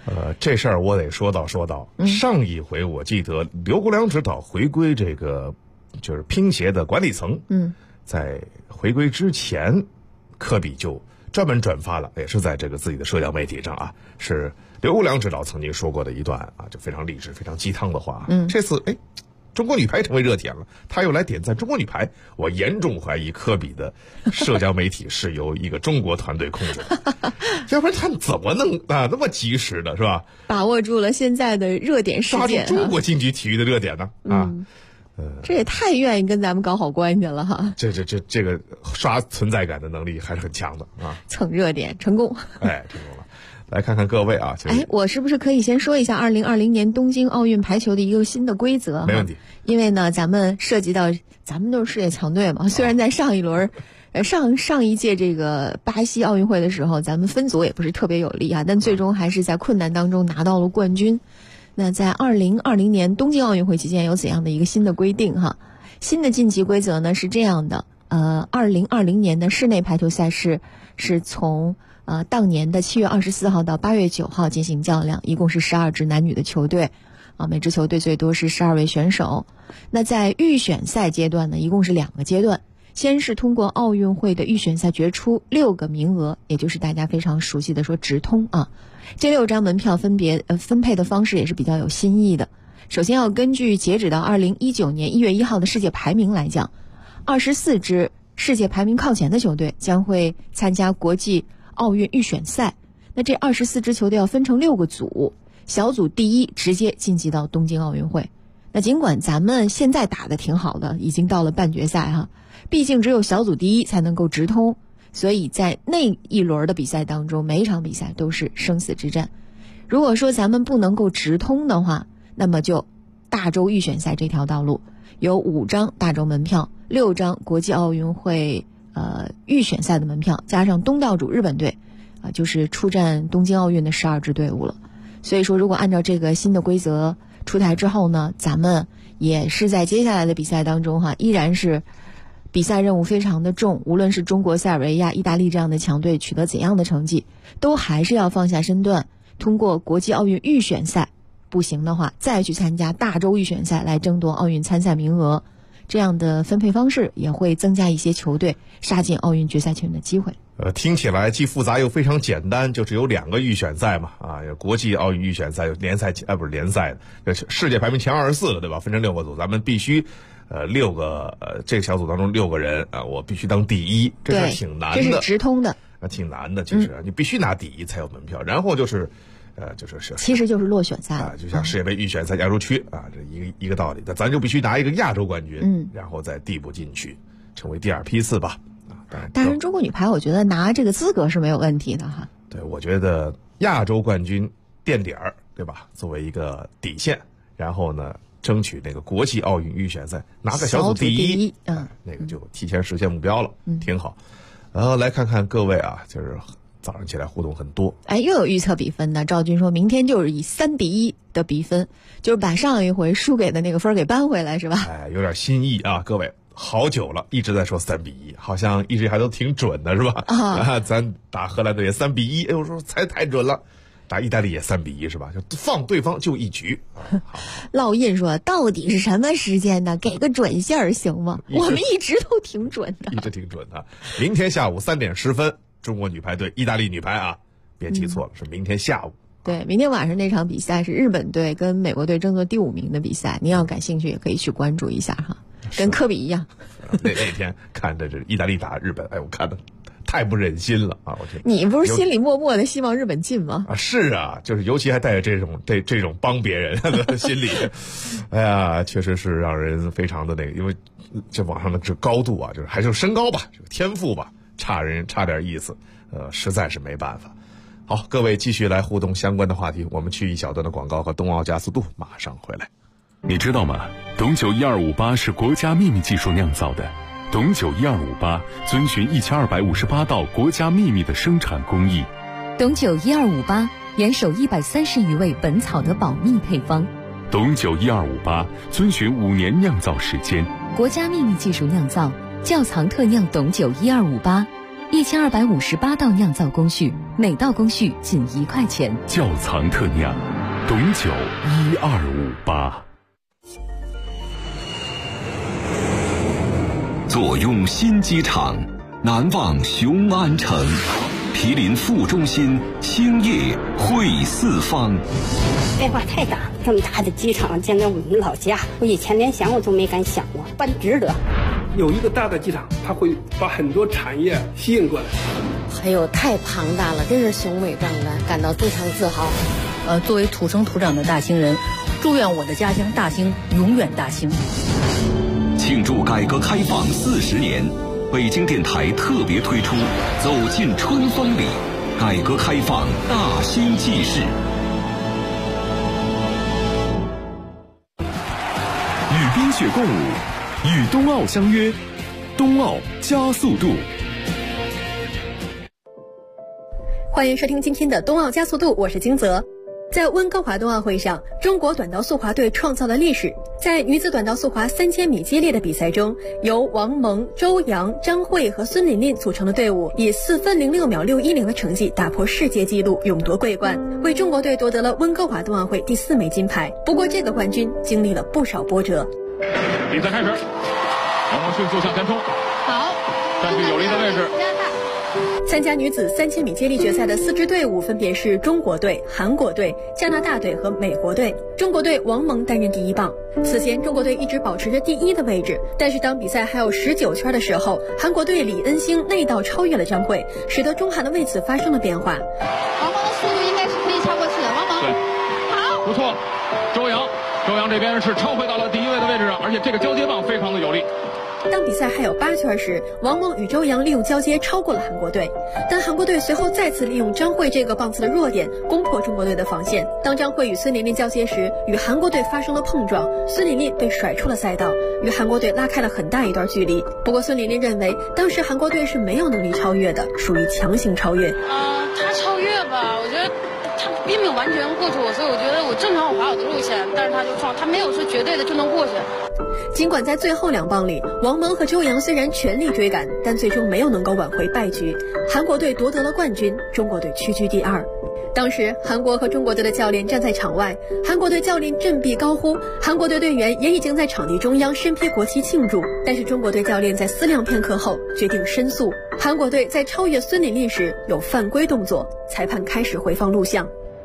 这事儿我得说道。上一回我记得刘国梁指导回归这个就是乒协的管理层，在回归之前，科比就专门转发了，也是在这个自己的社交媒体上啊，是刘国梁指导曾经说过的一段啊，就非常励志、非常鸡汤的话。这次中国女排成为热点了，他又来点赞中国女排，我严重怀疑科比的社交媒体是由一个中国团队控制的，要不然他怎么能那么及时的是吧？ 把握住了现在的热点事件， 抓住中国竞技体育的热点呢？ 这也太愿意跟咱们搞好关系了哈！ 这个刷存在感的能力还是很强的啊！ 蹭热点成功， 成功了。来看看各位啊， 我是不是可以先说一下2020年东京奥运排球的一个新的规则？ 没问题。 因为呢，咱们涉及到咱们都是世界强队嘛，虽然在上一轮。上一届这个巴西奥运会的时候，咱们分组也不是特别有利啊，但最终还是在困难当中拿到了冠军。那在2020年东京奥运会期间有怎样的一个新的规定哈？新的晋级规则呢是这样的，2020年的室内排球赛事是从当年的7月24号到8月9号进行较量，一共是12支男女的球队，每支球队最多是12位选手。那在预选赛阶段呢，一共是2个阶段。先是通过奥运会的预选赛决出6个名额，也就是大家非常熟悉的说直通啊。这6张门票分别分配的方式也是比较有新意的。首先要根据截止到2019年1月1号的世界排名来讲，24支世界排名靠前的球队将会参加国际奥运预选赛。那这24支球队要分成6个组，小组第一直接晋级到东京奥运会。那尽管咱们现在打得挺好的，已经到了半决赛哈，毕竟只有小组第一才能够直通，所以在那一轮的比赛当中，每一场比赛都是生死之战。如果说咱们不能够直通的话，那么就大洲预选赛这条道路，有5张大洲门票，6张国际奥运会预选赛的门票，加上东道主日本队就是出战东京奥运的12支队伍了。所以说如果按照这个新的规则出台之后呢，咱们也是在接下来的比赛当中依然是比赛任务非常的重，无论是中国、塞尔维亚、意大利这样的强队取得怎样的成绩，都还是要放下身段，通过国际奥运预选赛，不行的话再去参加大洲预选赛来争夺奥运参赛名额。这样的分配方式也会增加一些球队杀进奥运决赛圈的机会。 听起来既复杂又非常简单，就只有2个预选赛嘛，有国际奥运预选赛，有联赛不是联赛的，世界排名前24个对吧？分成6个组，咱们必须6个这个小组当中6个人我必须当第一，这是挺难的， 这是直通的， 挺难的。其实你必须拿第一才有门票，然后就是其实就是落选赛就像世界杯预选赛亚洲区这一个道理。咱就必须拿一个亚洲冠军，然后再递补进去，成为第2批次吧。 当然中国女排我觉得拿这个资格是没有问题的哈。 对，我觉得亚洲冠军垫底儿，对吧？作为一个底线，然后呢争取那个国际奥运预选赛拿个小组第一，那个就提前实现目标了，挺好。来看看各位就是早上起来互动很多， 又有预测比分的。赵军说明天就是以3-1的比分，就是把上一回输给的那个分给扳回来，是吧？ 有点新意啊，各位。好久了，一直在说3-1，好像一直还都挺准的，是吧？咱打荷兰队也3-1，我说猜太准了。打意大利也3-1，是吧？就放对方就1局。 烙印说，到底是什么时间呢？给个准信儿行吗？我们一直都挺准的， 一直挺准的。明天下午3点10分，中国女排对意大利女排别记错了，是明天下午。 对，明天晚上那场比赛是日本队跟美国队争夺第5名的比赛，您要感兴趣也可以去关注一下哈。跟科比一样， 那天看着这意大利打日本，我看的太不忍心了我觉得你不是心里默默的希望日本进吗？ 是就是尤其还带着这种帮别人的心理，确实是让人非常的因为这网上的这高度就是还是身高吧，这个天赋吧，差点意思，实在是没办法。好，各位继续来互动相关的话题，我们去一小段的广告和冬奥加速度，马上回来。 你知道吗？董酒1258是国家秘密技术酿造的。董酒1258遵循1258道国家秘密的生产工艺。 董酒1258严守130余味本草的保密配方。 董酒1258遵循5年酿造时间。 国家秘密技术酿造，窖藏特酿董酒1258。 ，1258道酿造工序，每道工序仅1块钱。 窖藏特酿，董酒1258。 坐拥新机场，难忘雄安城。毗邻副中心，兴业汇四方。 变化太大，这么大的机场建在我们老家，我以前连想我都没敢想过，办值得。 有一个大的机场，它会把很多产业吸引过来。 还有太庞大了，真是雄伟壮观，感到非常自豪。 作为土生土长的大兴人，祝愿我的家乡大兴永远大兴。 庆祝改革开放40年，北京电台特别推出《走进春风里》，改革开放大兴纪事。 与冰雪共舞，与冬奥相约，冬奥加速度。 欢迎收听今天的冬奥加速度，我是金泽。在温哥华冬奥会上，中国短道速滑队创造了历史。在女子短道速滑3000米接力的比赛中，由王蒙、周洋、张慧和孙琳琳组成的队伍以4分06秒610的成绩打破世界纪录，勇夺桂冠，为中国队夺得了温哥华冬奥会第4枚金牌。不过这个冠军经历了不少波折。 比赛开始，王蒙迅速向前冲， 好， 占据有利的位置。 参加女子3000米接力决赛的4支队伍分别是中国队、韩国队、加拿大队和美国队。中国队王蒙担任第1棒。此前中国队一直保持着第1的位置，但是当比赛还有19圈的时候，韩国队李恩星内道超越了张慧，使得中韩的位置发生了变化。 王蒙的速度应该是可以超过去的，王蒙对， 好， 不错。周洋这边是超回到了第1位的位置上，而且这个交接棒非常的有力。 当比赛还有8圈时，王蒙与周洋利用交接超过了韩国队，但韩国队随后再次利用张慧这个棒次的弱点攻破中国队的防线。当张慧与孙琳琳交接时，与韩国队发生了碰撞，孙琳琳被甩出了赛道，与韩国队拉开了很大一段距离。不过孙琳琳认为，当时韩国队是没有能力超越的，属于强行超越。 他超越吧，我觉得他并没有完全过去我，所以我觉得我正常滑我的路线，但是他就撞，他没有说绝对的就能过去。 尽管在最后2棒里，王蒙和周洋虽然全力追赶，但最终没有能够挽回败局。韩国队夺得了冠军，中国队屈居第2。当时韩国和中国队的教练站在场外，韩国队教练振臂高呼，韩国队队员也已经在场地中央身披国旗庆祝。但是中国队教练在思量片刻后决定申诉。韩国队在超越孙琳琳时有犯规动作，裁判开始回放录像。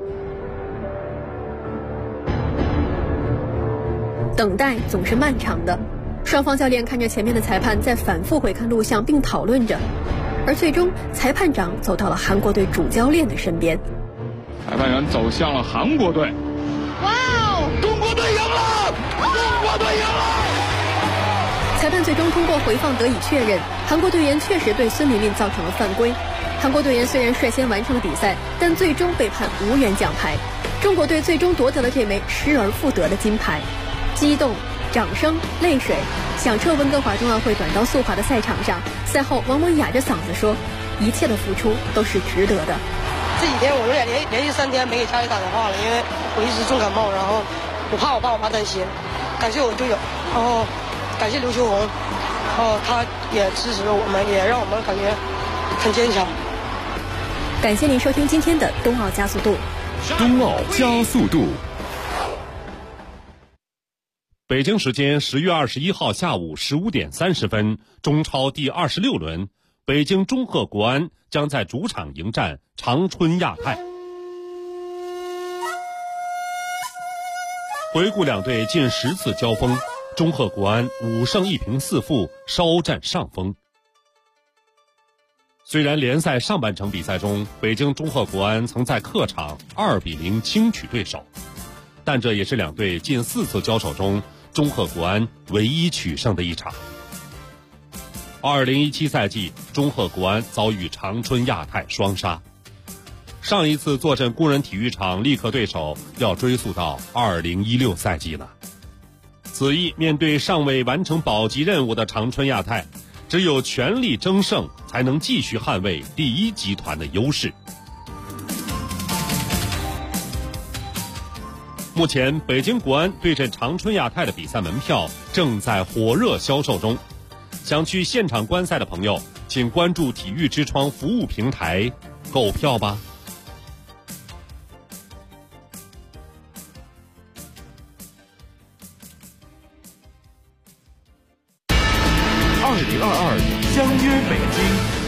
等待总是漫长的，双方教练看着前面的裁判在反复回看录像并讨论着，而最终裁判长走到了韩国队主教练的身边。 裁判员走向了韩国队。 哇哦， 中国队赢了！中国队赢了！ 裁判最终通过回放得以确认，韩国队员确实对孙琳琳造成了犯规。韩国队员虽然率先完成了比赛，但最终被判无缘奖牌。中国队最终夺得了这枚失而复得的金牌。激动、掌声、泪水响彻温哥华冬奥会短道速滑的赛场上。赛后，王蒙哑着嗓子说：“一切的付出都是值得的。” 这几天我有点连续3天没给家里打电话了，因为我一直重感冒，然后我怕我爸我妈担心。感谢我队友，然后感谢刘秋红，然后他也支持我们，也让我们感觉很坚强。 感谢您收听今天的冬奥加速度。 冬奥加速度。 北京时间10月21号下午15点30分，中超第26轮，北京中赫国安将在主场迎战长春亚泰。回顾两队近10次交锋，中赫国安5胜1平4负，稍占上风。虽然联赛上半程比赛中，北京中赫国安曾在客场2比0轻取对手，但这也是两队近4次交手中中赫国安唯一取胜的一场。2017赛季，中赫国安遭遇长春亚泰双杀。上一次坐镇工人体育场力克对手，要追溯到2016赛季了。此役面对尚未完成保级任务的长春亚泰，只有全力争胜，才能继续捍卫第一集团的优势。目前，北京国安对阵长春亚泰的比赛门票正在火热销售中。想去现场观赛的朋友， 请关注体育之窗服务平台购票吧。 2022相约北京。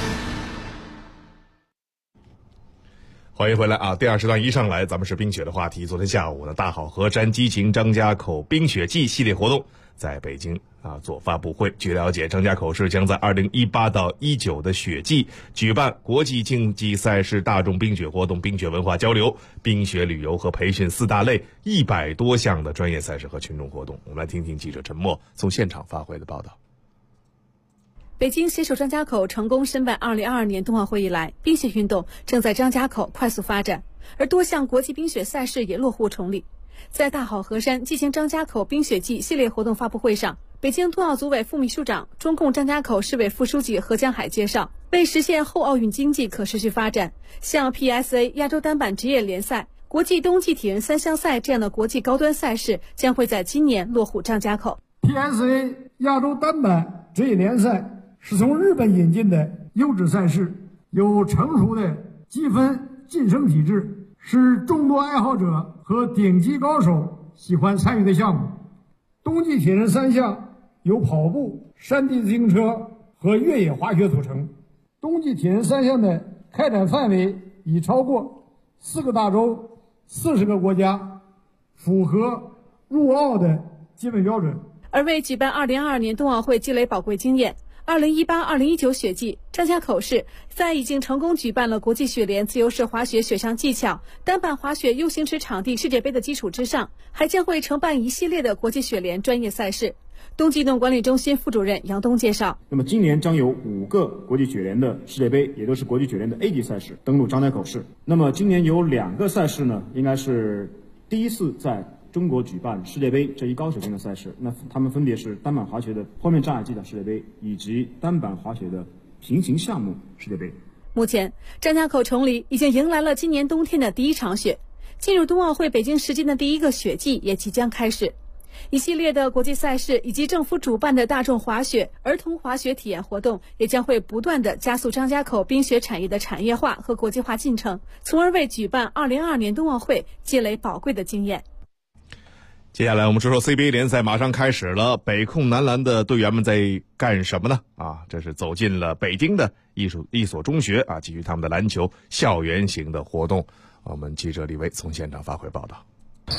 欢迎回来啊！第二时段一上来，咱们是冰雪的话题。昨天下午呢，大好河山激情张家口冰雪季系列活动在北京做发布会。据了解，张家口市将在2018到19的雪季举办国际竞技赛事、大众冰雪活动、冰雪文化交流、冰雪旅游和培训4大类100多项的专业赛事和群众活动。我们来听听记者陈默从现场发回的报道。 北京携手张家口成功申办2022年冬奥会以来，冰雪运动正在张家口快速发展，而多项国际冰雪赛事也落户崇礼。在大好河山进行张家口冰雪季系列活动发布会上，北京冬奥组委副秘书长、中共张家口市委副书记何江海介绍，为实现后奥运经济可持续发展，像 PSA 亚洲单板职业联赛、国际冬季体人3项赛这样的国际高端赛事将会在今年落户张家口。 PSA 亚洲单板职业联赛是从日本引进的优质赛事，有成熟的积分晋升体制，是众多爱好者和顶级高手喜欢参与的项目。冬季铁人3项由跑步、山地自行车和越野滑雪组成。冬季铁人3项的开展范围已超过4个大洲、40个国家，符合入奥的基本标准。 而为举办2022年冬奥会积累宝贵经验，2018-2019雪季，张家口市在已经成功举办了国际雪联自由式滑雪雪上技巧、单板滑雪 U 型池场地世界杯的基础之上，还将会承办一系列的国际雪联专业赛事。冬季运动管理中心副主任杨东介绍， 那么今年将有5个国际雪联的世界杯，也都是国际雪联的 A 级赛事登陆张家口市。那么今年有2个赛事呢，应该是第一次在中国举办世界杯这一高水平的赛事，那他们分别是单板滑雪的坡面障碍技巧世界杯以及单板滑雪的平行项目世界杯。 目前，张家口崇礼已经迎来了今年冬天的第一场雪，进入冬奥会北京时间的第一个雪季也即将开始。一系列的国际赛事以及政府主办的大众滑雪、儿童滑雪体验活动，也将会不断地加速张家口冰雪产业的产业化和国际化进程，从而为举办2022年冬奥会积累宝贵的经验。 接下来我们说说 CBA 联赛马上开始了，北控男篮的队员们在干什么呢？这是走进了北京的一所中学继续他们的篮球校园型的活动。我们记者李维从现场发回报道。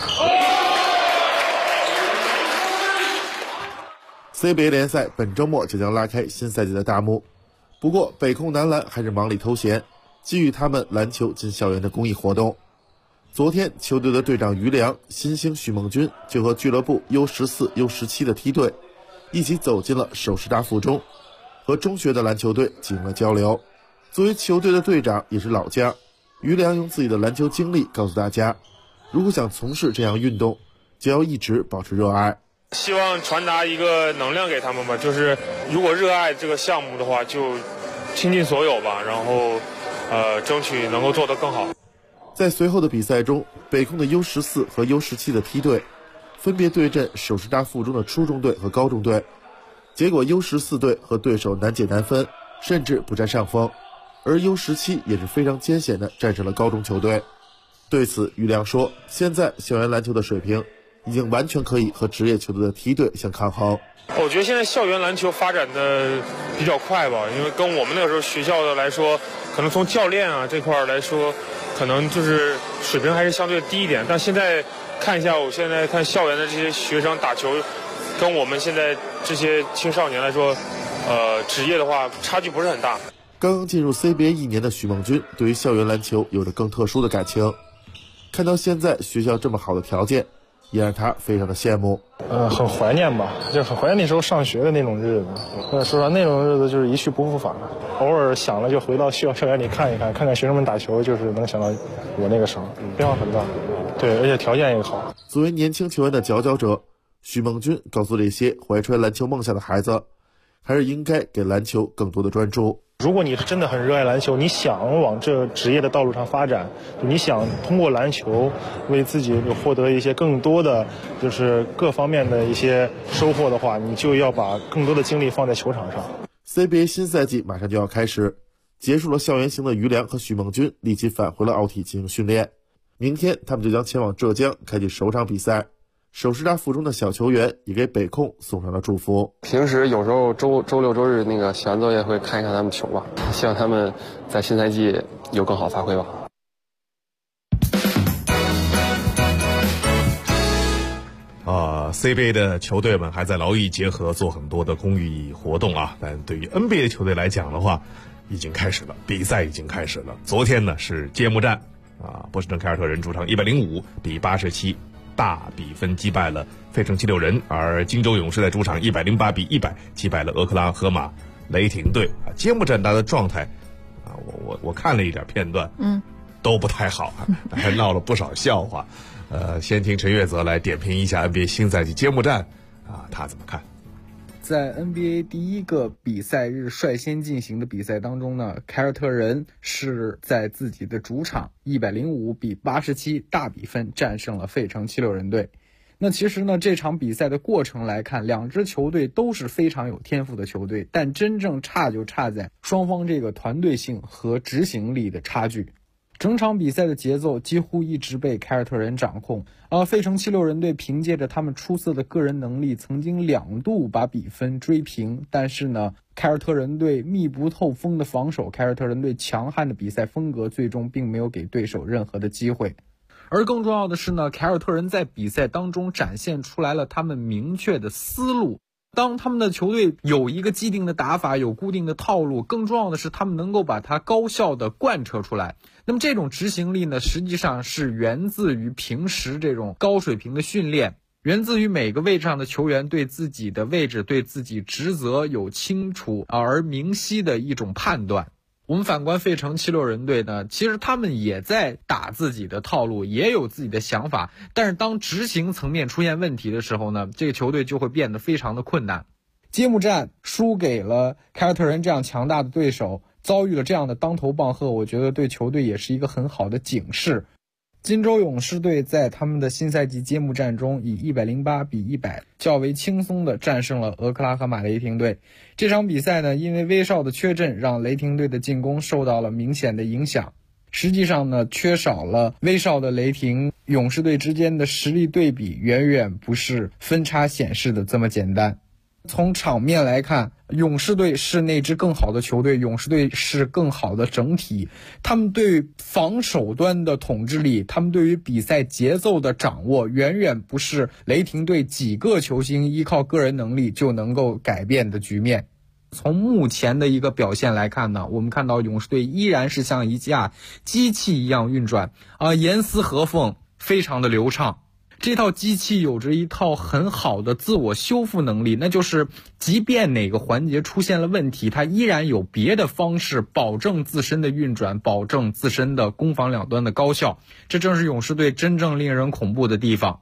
CBA 联赛本周末就将拉开新赛季的大幕，不过北控男篮还是忙里偷闲，给予他们篮球进校园的公益活动。昨天，球队的队长于良、新星许梦君就和俱乐部 U14、U17 的梯队一起走进了首师大附中，和中学的篮球队进行了交流。作为球队的队长，也是老将，于良用自己的篮球经历告诉大家，如果想从事这样运动，就要一直保持热爱。 希望传达一个能量给他们吧，就是如果热爱这个项目的话，就倾尽所有吧，然后争取能够做得更好。 在随后的比赛中，北控的 U14 和 U17 的梯队分别对阵首师大附中的初中队和高中队，结果 U14 队和对手难解难分，甚至不占上风，而 U17 也是非常艰险地战胜了高中球队。对此，于良说，现在校园篮球的水平已经完全可以和职业球队的梯队相抗衡。 我觉得现在校园篮球发展的比较快吧，因为跟我们那个时候学校的来说，可能从教练这块来说，可能就是水平还是相对低一点。但现在看一下，我现在看校园的这些学生打球，跟我们现在这些青少年来说，职业的话差距不是很大。 刚刚进入 CBA 1年的许梦君对于校园篮球有着更特殊的感情，看到现在学校这么好的条件，也让他非常的羡慕。 很怀念吧，就很怀念那时候上学的那种日子。说实话，那种日子就是一去不复返了。偶尔想了就回到校园里看一看，看看学生们打球，就是能想到我那个时候，变化很大。对，而且条件也好。 作为年轻球员的佼佼者，许梦君告诉这些怀揣篮球梦想的孩子，还是应该给篮球更多的专注。 如果你是真的很热爱篮球，你想往这职业的道路上发展，你想通过篮球为自己获得一些更多的就是各方面的一些收获的话，你就要把更多的精力放在球场上。 CBA 新赛季马上就要开始，结束了校园行的于良和许梦军立即返回了奥体进行训练。明天他们就将前往浙江开启首场比赛。首师大附中的小球员也给北控送上了祝福。 平时有时候周六周日那个写完作业会看一看他们球吧，希望他们在新赛季有更好发挥吧。 CBA 的球队们还在劳逸结合做很多的公益活动啊，但对于 NBA 的球队来讲的话，已经开始了，比赛已经开始了。昨天呢是揭幕战波士顿凯尔特人主场105比87大比分击败了费城76人，而金州勇士在主场108比100击败了俄克拉荷马雷霆队揭幕战他的状态我看了一点片段，都不太好还闹了不少笑话。先听陈月泽来点评一下 NBA 新赛季揭幕战他怎么看？ 在 NBA 第一个比赛日率先进行的比赛当中呢，凯尔特人是在自己的主场105比87大比分战胜了费城76人队。那其实呢，这场比赛的过程来看，两支球队都是非常有天赋的球队，但真正差就差在双方这个团队性和执行力的差距。整场比赛的节奏几乎一直被凯尔特人掌控，费城76人队凭借着他们出色的个人能力，曾经2度把比分追平，但是呢，凯尔特人队密不透风的防守，凯尔特人队强悍的比赛风格，最终并没有给对手任何的机会。而更重要的是呢，凯尔特人在比赛当中展现出来了他们明确的思路。当他们的球队有一个既定的打法，有固定的套路，更重要的是他们能够把它高效的贯彻出来。那么这种执行力呢，实际上是源自于平时这种高水平的训练，源自于每个位置上的球员对自己的位置、对自己职责有清楚而明晰的一种判断。我们反观费城76人队呢，其实他们也在打自己的套路，也有自己的想法，但是当执行层面出现问题的时候呢，这个球队就会变得非常的困难。揭幕战输给了凯尔特人这样强大的对手，遭遇了这样的当头棒喝，我觉得对球队也是一个很好的警示。金州勇士队在他们的新赛季揭幕战中以108比100较为轻松地战胜了俄克拉荷马雷霆队。这场比赛呢，因为威少的缺阵，让雷霆队的进攻受到了明显的影响。实际上呢，缺少了威少的雷霆，勇士队之间的实力对比远远不是分差显示的这么简单。从场面来看，勇士队是那支更好的球队，勇士队是更好的整体，他们对防守端的统治力，他们对于比赛节奏的掌握，远远不是雷霆队几个球星依靠个人能力就能够改变的局面。从目前的一个表现来看呢，我们看到勇士队依然是像一架机器一样运转严丝合缝，非常的流畅。这套机器有着一套很好的自我修复能力，那就是即便哪个环节出现了问题，它依然有别的方式保证自身的运转，保证自身的攻防两端的高效。这正是勇士队真正令人恐怖的地方。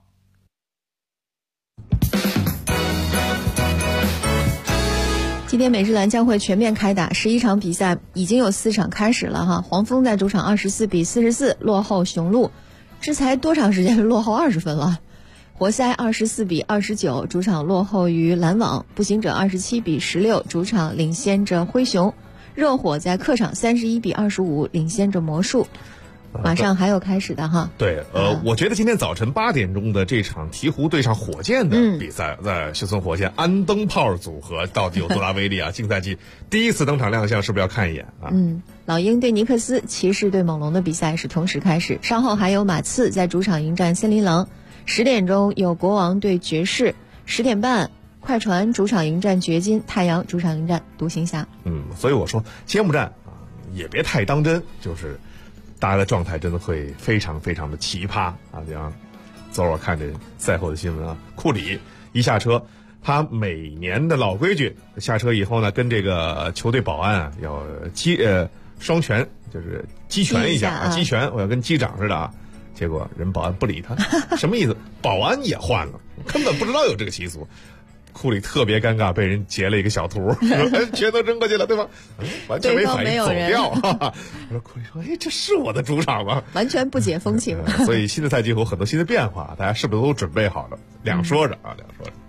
今天美职篮将会全面开打，11场比赛已经有4场开始了哈。黄蜂在主场24比44落后雄鹿，这才多长时间落后20分了。活塞24比29主场落后于篮网，步行者27比16主场领先着灰熊，热火在客场31比25领先着魔术。马上还有开始的哈。 对，我觉得今天早晨8点钟的这场鹈鹕对上火箭的比赛，在休斯顿火箭安灯泡组合到底有多大威力啊？新赛季第一次登场亮相，是不是要看一眼啊？ 老鹰对尼克斯，骑士对猛龙的比赛是同时开始，稍后还有马刺在主场迎战森林狼，10点钟有国王对爵士，10点半快船主场迎战掘金，太阳主场迎战独行侠。 所以我说揭幕战也别太当真，就是大家的状态真的会非常非常的奇葩啊！比方昨儿我看这赛后的新闻啊，库里一下车，他每年的老规矩，下车以后呢，跟这个球队保安要双拳，就是击拳一下击拳，我要跟击掌似的啊。结果人保安不理他，什么意思？保安也换了，根本不知道有这个习俗。库里特别尴尬，被人截了一个小图，拳头扔过去了，对吧？完全没反应，走掉。我说库里说：“这是我的主场吗？” 完全不解风情。 所以新的赛季有很多新的变化，大家是不是都准备好了？两说着。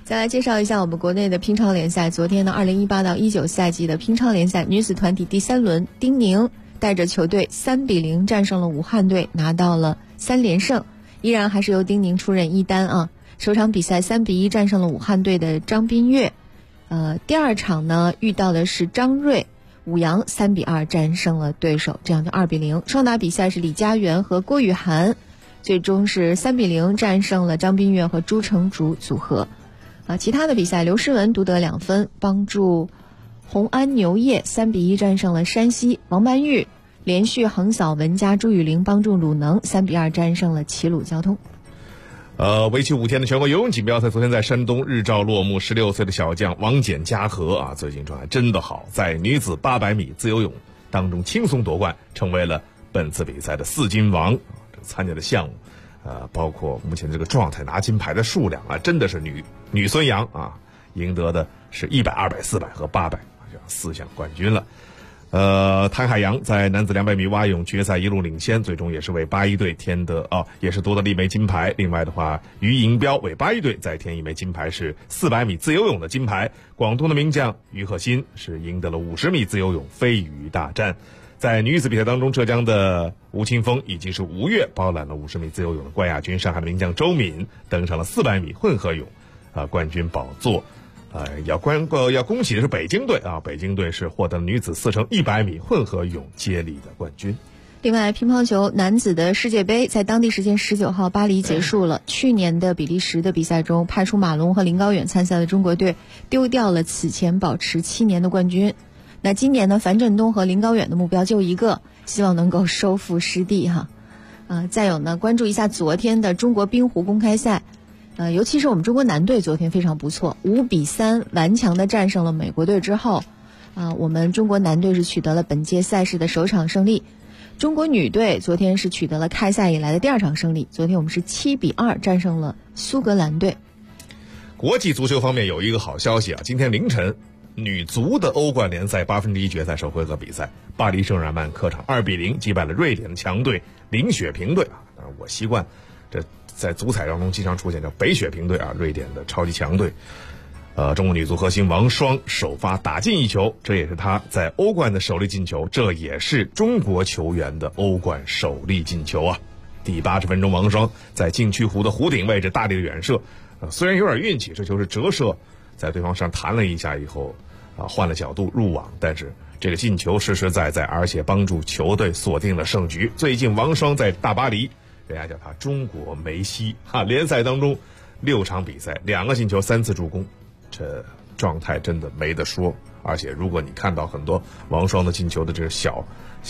再来介绍一下我们国内的乒超联赛。昨天呢，2018到19赛季的乒超联赛女子团体第3轮，丁宁带着球队3-0战胜了武汉队，拿到了3连胜，依然还是由丁宁出任一单啊。首场比赛3-1战胜了武汉队的张彬岳，第二场呢遇到的是张睿，武阳3-2战胜了对手，这样就2-0。双打比赛是李佳媛和郭雨涵，最终是3-0战胜了张彬岳和朱成竹组合。其他的比赛，刘诗雯独得2分，帮助红安牛业3-1战胜了山西。王曼玉连续横扫文家朱雨玲，帮助鲁能3-2战胜了齐鲁交通。 为期5天的全国游泳锦标赛昨天在山东日照落幕。16岁的小将王简嘉禾啊，最近状态真的好，在女子800米自由泳当中轻松夺冠，成为了本次比赛的4金王。参加的项目包括目前这个状态拿金牌的数量啊，真的是女孙杨啊，赢得的是100、200、400和800这4项冠军了。谭海洋在男子200米蛙泳决赛一路领先，最终也是为81队也是夺得了1枚金牌。另外的话，于银标为81队再添1枚金牌，是400米自由泳的金牌。广东的名将于鹤新是赢得了50米自由泳飞鱼大战。在女子比赛当中，浙江的吴青峰已经是5月包揽了50米自由泳的冠亚军。上海的名将周敏登上了400米混合泳冠军宝座。要恭喜的是北京队啊，北京队是获得女子4乘100米混合泳接力的冠军。 另外，乒乓球男子的世界杯在当地时间19号巴黎结束了。去年的比利时的比赛中，派出马龙和林高远参赛的中国队丢掉了此前保持7年的冠军。那今年呢，樊振东和林高远的目标就一个，希望能够收复失地哈。再有呢，关注一下昨天的中国冰壶公开赛。尤其是我们中国男队昨天非常不错，5-3顽强的战胜了美国队之后，我们中国男队是取得了本届赛事的首场胜利。中国女队昨天是取得了开赛以来的第2场胜利，昨天我们是7-2战胜了苏格兰队。 国际足球方面有一个好消息啊，今天凌晨女足的欧冠联赛1/8决赛首回合比赛，巴黎圣日耳曼客场2-0击败了瑞典的强队林雪平队啊。当然我习惯这在足彩当中经常出现叫北雪平队啊，瑞典的超级强队。中国女足核心王霜首发打进1球，这也是她在欧冠的首粒进球，这也是中国球员的欧冠首粒进球啊。第80分钟，王霜在禁区弧的弧顶位置大力的远射，虽然有点运气，这球是折射在对方身上弹了一下以后换了角度入网，但是这个进球实实在在，而且帮助球队锁定了胜局。最近王霜在大巴黎，人家叫他中国梅西联赛当中6场比赛2个进球3次助攻，这状态真的没得说。而且如果你看到很多王霜的进球的这个小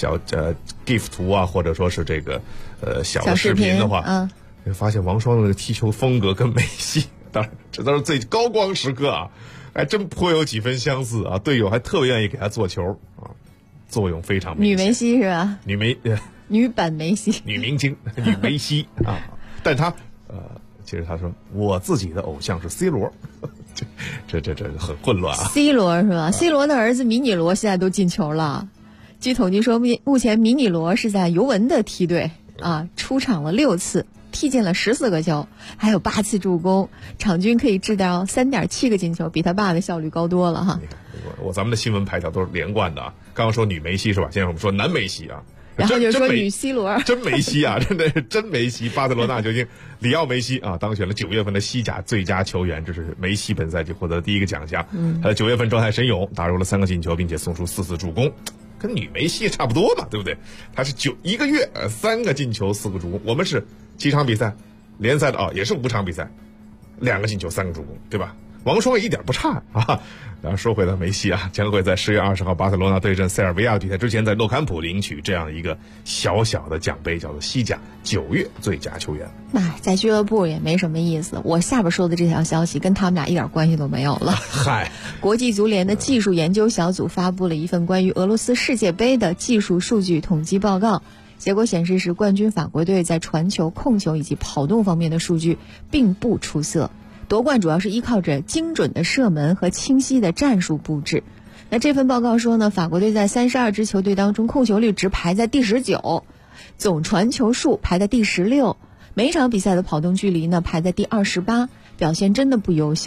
GIF 图啊，或者说是这个小的视频的话，会发现王霜的这个踢球风格跟梅西，当然这都是最高光时刻啊，还真颇有几分相似啊。队友还特别愿意给他做球啊，作用非常明显。 女梅西是吧？女版梅西， 女明星，女梅西啊。但她其实她说我自己的偶像是 C 罗，这很混乱啊。 C 罗是吧？C 罗的儿子迷你罗现在都进球了。据统计说，目前迷你罗是在尤文的梯队出场了6次，踢进了14个球，还有8次助攻，场均可以制造3.7个进球，比他爸的效率高多了哈。 咱们的新闻排条都是连贯的啊。刚刚说女梅西是吧？现在我们说男梅西啊。 然后就说女 C 罗， 真梅西啊，真的是真梅西。巴塞罗那球星里奥梅西啊，当选了9月份的西甲最佳球员，这是梅西本赛季获得的第一个奖项。他在9月份状态神勇，打入了3个进球，并且送出4次助攻，跟女梅西差不多嘛，对不对？他是1个月3个进球4个助攻，我们是7场比赛联赛的也是5场比赛2个进球3个助攻，对吧？王霜也一点不差啊。然后说回到梅西啊，将会在10月20号巴塞罗那对阵塞尔维亚的比赛之前，在诺坎普领取这样一个小小的奖杯，叫做西甲9月最佳球员。 在俱乐部也没什么意思。我下边说的这条消息跟他们俩一点关系都没有了。 嗨， 国际足联的技术研究小组发布了一份关于俄罗斯世界杯的技术数据统计报告，结果显示是冠军法国队在传球、控球以及跑动方面的数据并不出色。夺冠主要是依靠着精准的射门和清晰的战术布置。那这份报告说呢，法国队在32支球队当中控球率只排在第19，总传球数排在第16，每场比赛的跑动距离呢排在第28，表现真的不优秀。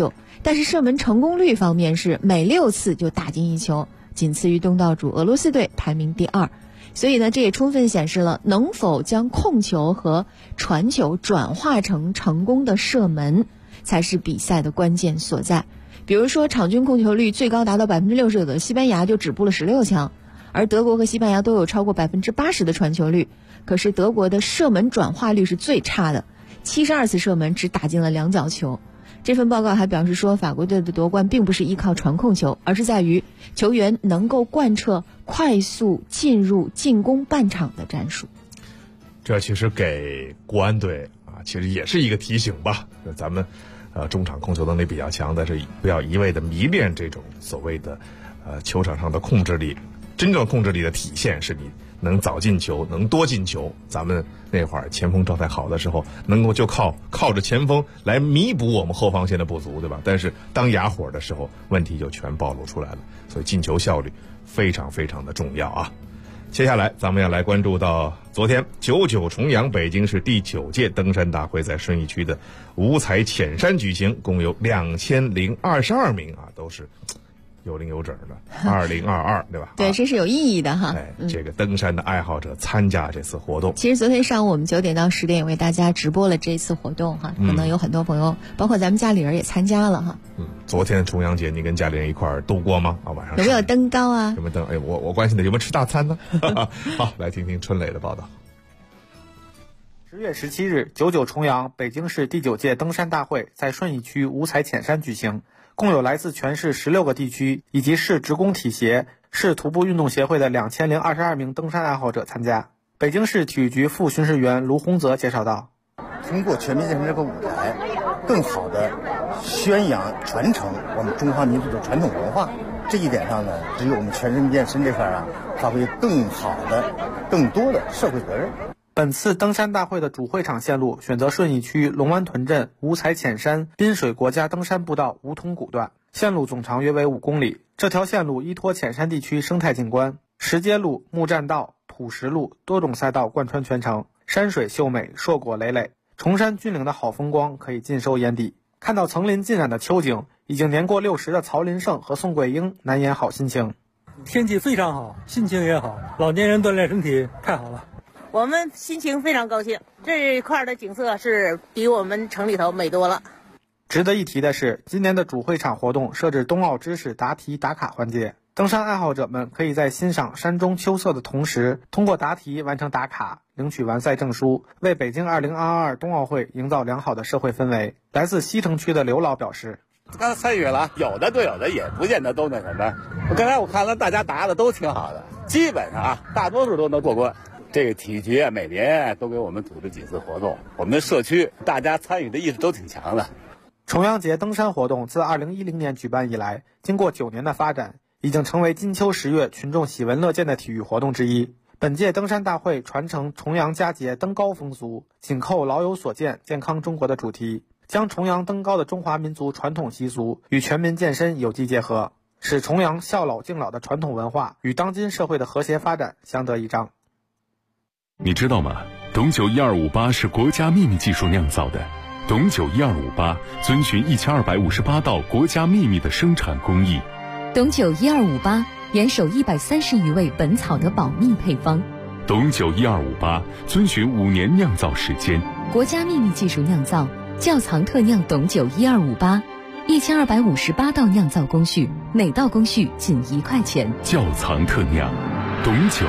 但是射门成功率方面是每6次就打进1球，仅次于东道主俄罗斯队，排名第2。所以呢，这也充分显示了能否将控球和传球转化成成功的射门，才是比赛的关键所在。比如说，场均控球率最高达到69%的西班牙就止步了16强，而德国和西班牙都有超过80%的传球率。可是德国的射门转化率是最差的，72次射门只打进了2脚球。这份报告还表示说，法国队的夺冠并不是依靠传控球，而是在于球员能够贯彻快速进入进攻半场的战术。 这其实给国安队啊，其实也是一个提醒吧。咱们中场控球能力比较强，但是不要一味的迷恋这种所谓的球场上的控制力。真正控制力的体现是你能早进球，能多进球。咱们那会儿前锋状态好的时候，能够就靠着前锋来弥补我们后防线的不足，对吧？但是当哑火的时候，问题就全暴露出来了。所以进球效率非常非常的重要啊。接下来咱们要来关注到昨天99重阳北京市第9届登山大会在顺义区的五彩浅山举行，共有2022名啊，都是有零有整的2022，对吧？ 对，这是有意义的哈。 这个登山的爱好者参加这次活动。 其实昨天上午我们9点到10点也为大家直播了这次活动哈，可能有很多朋友，包括咱们家里人也参加了哈。 昨天重阳节你跟家里人一块儿度过吗？晚上有没有登高啊？ 有没有登？我关心的有没有吃大餐呢？好，来听听春磊的报道。 10月17日，99重阳北京市第9届登山大会在顺义区五彩浅山举行。共有来自全市16个地区以及市职工体协、市徒步运动协会的2022名登山爱好者参加。北京市体育局副巡视员卢洪泽介绍道： 通过全民健身这个舞台，更好的宣扬传承我们中华民族的传统文化，这一点上呢，只有我们全民健身这块啊，发挥更好的、更多的社会责任。 本次登山大会的主会场线路选择顺义区龙湾屯镇五彩浅山滨水国家登山步道梧桐谷段，线路总长约为5公里。这条线路依托浅山地区生态景观，石阶路、木栈道、土石路多种赛道贯穿全程，山水秀美，硕果累累。崇山峻岭的好风光可以尽收眼底，看到层林尽染的秋景，已经年过60的曹林胜和宋桂英难掩好心情。 天气非常好，心情也好，老年人锻炼身体太好了。 我们心情非常高兴，这一块的景色是比我们城里头美多了。 值得一提的是，今年的主会场活动设置冬奥知识答题打卡环节，登山爱好者们可以在欣赏山中秋色的同时，通过答题完成打卡，领取完赛证书，为北京2022冬奥会营造良好的社会氛围。来自西城区的刘老表示： 刚才参与了，有的队友的也不见得都那什么。刚才我看了大家答的都挺好的，基本上大多数都能过关。这个体育局每年都给我们组织几次活动，我们的社区大家参与的意识都挺强的。 重阳节登山活动自2010年举办以来，经过9年的发展，已经成为金秋10月群众喜闻乐见的体育活动之一。本届登山大会传承重阳佳节登高风俗，紧扣老有所见健康中国的主题，将重阳登高的中华民族传统习俗与全民健身有机结合，使重阳孝老敬老的传统文化与当今社会的和谐发展相得益彰。 你知道吗？董酒1258是国家秘密技术酿造的。董酒1258遵循1258道国家秘密的生产工艺。 董酒1258严守130余味本草的保密配方。 董酒1258遵循5年酿造时间。 国家秘密技术酿造，窖藏特酿董酒1258，1258道酿造工序，每道工序仅1块钱。 窖藏特酿，董酒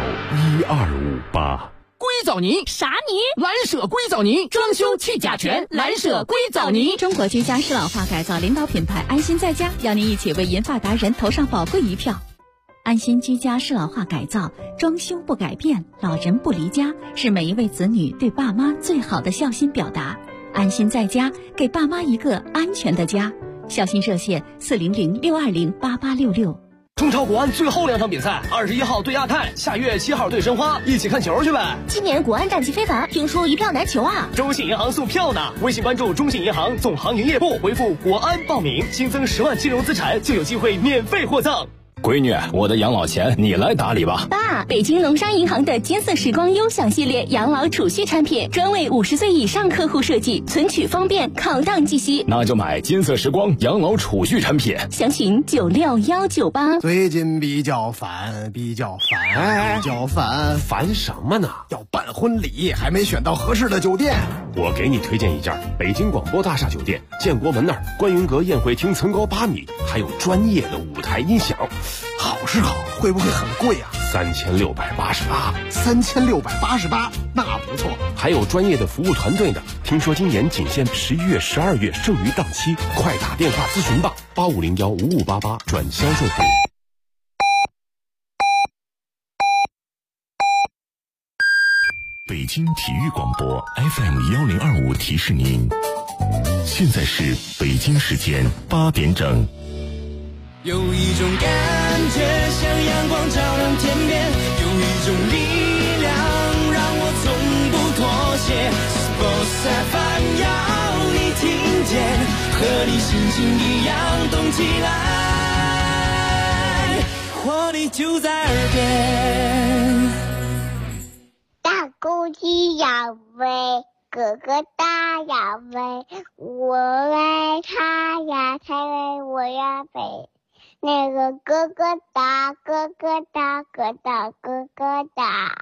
1258。 硅藻泥啥泥？蓝舍硅藻泥，装修去甲醛，蓝舍硅藻泥。 中国居家适老化改造领导品牌安心在家，邀您一起为银发达人投上宝贵一票。安心居家适老化改造，装修不改变，老人不离家，是每一位子女对爸妈最好的孝心表达。安心在家，给爸妈一个安全的家。孝心热线400-620-8866。 中超国安最后2场比赛，21号对亚太，下月7号对申花，一起看球去呗。 今年国安战绩非凡，听说一票难求啊！ 中信银行送票呢，微信关注中信银行总行营业部，回复国安报名，新增10万金融资产就有机会免费获赠。 闺女，我的养老钱你来打理吧。 爸，北京农商银行的金色时光优享系列养老储蓄产品，专为50岁以上客户设计，存取方便，抗荡计息。 那就买金色时光养老储蓄产品。 详询96198。 最近比较烦， 烦什么呢？ 要办婚礼，还没选到合适的酒店。 我给你推荐一家北京广播大厦酒店，建国门那儿观云阁宴会厅层高8米，还有专业的舞台音响。 好是好，会不会很贵啊 ？3688。 3688，那不错。 还有专业的服务团队呢。听说今年仅限11月、12月剩余档期，快打电话咨询吧，85015588转销售部。 北京体育广播 FM1025提示您，现在是北京时间8点整。 有一种感觉像阳光照亮天边，有一种力量让我从不妥协。Sports FM 要你听见，和你心情一样动起来，活力就在耳边。 大公鸡要飞，哥哥大要飞，我爱他呀，他为我要飞。那个哥哥大，哥哥大，哥大哥哥大。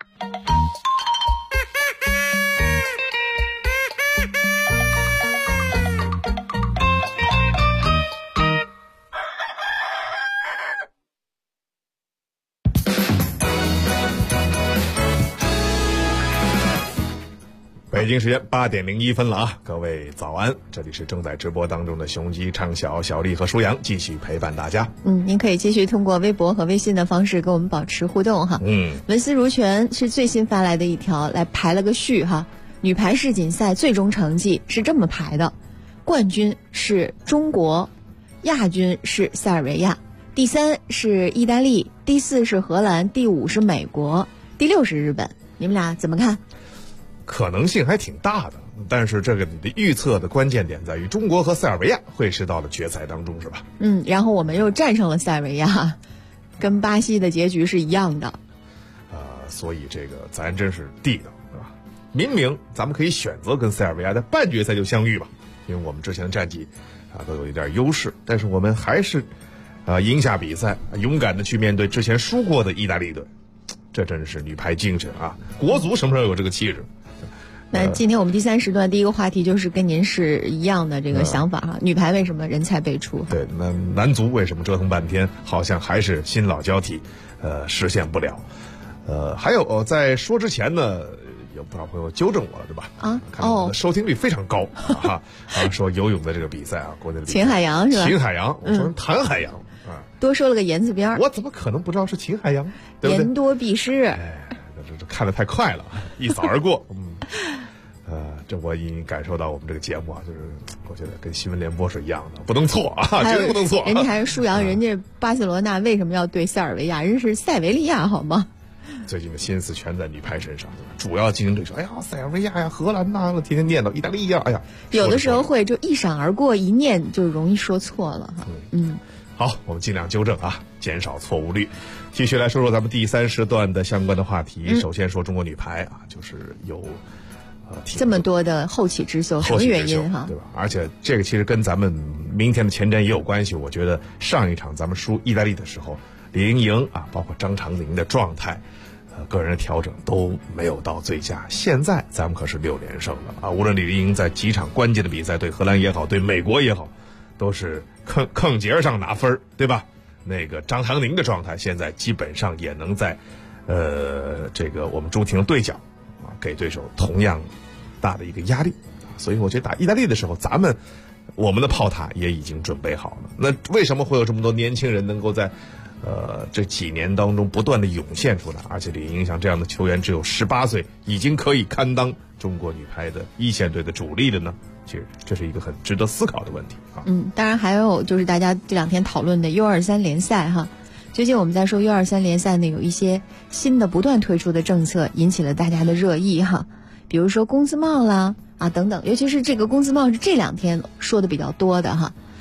北京时间8点01分了啊！各位早安，这里是正在直播当中的雄鸡唱小小丽和舒阳继续陪伴大家。 您可以继续通过微博和微信的方式跟我们保持互动哈。文思如泉是最新发来的一条，来排了个序哈。女排世锦赛最终成绩是这么排的：冠军是中国，亚军是塞尔维亚，第3是意大利，第4是荷兰，第5是美国，第6是日本。你们俩怎么看？ 可能性还挺大的，但是这个你的预测的关键点在于中国和塞尔维亚会是到了决赛当中，是吧？ 然后我们又战胜了塞尔维亚，跟巴西的结局是一样的。 所以这个咱真是地道，是吧？明明咱们可以选择跟塞尔维亚在半决赛就相遇吧，因为我们之前的战绩都有一点优势，但是我们还是赢下比赛，勇敢的去面对之前输过的意大利队。这真是女排精神啊！国足什么时候有这个气质？ 那今天我们第3时段第一个话题就是跟您是一样的这个想法哈。女排为什么人才辈出？ 对，那男足为什么折腾半天，好像还是新老交替，实现不了。还有在说之前呢，有不少朋友纠正我了，对吧？看我们的收听率非常高说游泳的这个比赛啊，国内的秦海洋是吧？ 秦海洋，我说谭海洋多说了个言字边， 我怎么可能不知道是秦海洋？对不对？ 言多必失。 这看得太快了，一扫而过。这我已经感受到我们这个节目啊，就是我觉得跟新闻联播是一样的，不能错啊，绝对不能错。 人家还是舒阳，人家巴塞罗那为什么要对塞尔维亚？人是塞维利亚好吗？ 最近的心思全在女排身上，主要竞争对手，哎呀，塞尔维亚呀、荷兰呐，天天念叨意大利呀，哎呀， 有的时候会就一闪而过，一念就容易说错了哈。 好，我们尽量纠正啊，减少错误率。继续来说说咱们第3时段的相关的话题。首先说中国女排啊，就是有这么多的后起之秀，什么原因哈？ 对吧？而且这个其实跟咱们明天的前瞻也有关系。我觉得上一场咱们输意大利的时候，李盈莹啊，包括张常宁的状态，个人的调整都没有到最佳。现在咱们可是6连胜了啊！无论李盈莹在几场关键的比赛，对荷兰也好，对美国也好，都是坑节上拿分，对吧？那个张常宁的状态现在基本上也能在这个我们朱婷对角啊，给对手同样大的一个压力。所以我觉得打意大利的时候，我们的炮塔也已经准备好了。那为什么会有这么多年轻人能够在这几年当中不断的涌现出来？而且李盈莹像这样的球员只有18岁，已经可以堪当中国女排的一线队的主力的呢？其实这是一个很值得思考的问题啊。 当然还有就是大家这2天讨论的 U23 联赛哈。最近我们在说 U23 联赛呢，有一些新的不断推出的政策引起了大家的热议哈，比如说工资帽啦等等，尤其是这个工资帽是这2天说的比较多的哈。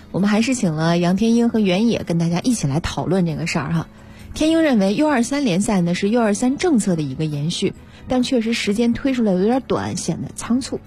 我们还是请了杨天鹰和袁野跟大家一起来讨论这个事儿哈。天鹰认为 U23 联赛呢是 U23 政策的一个延续，但确实时间推出来有点短，显得仓促。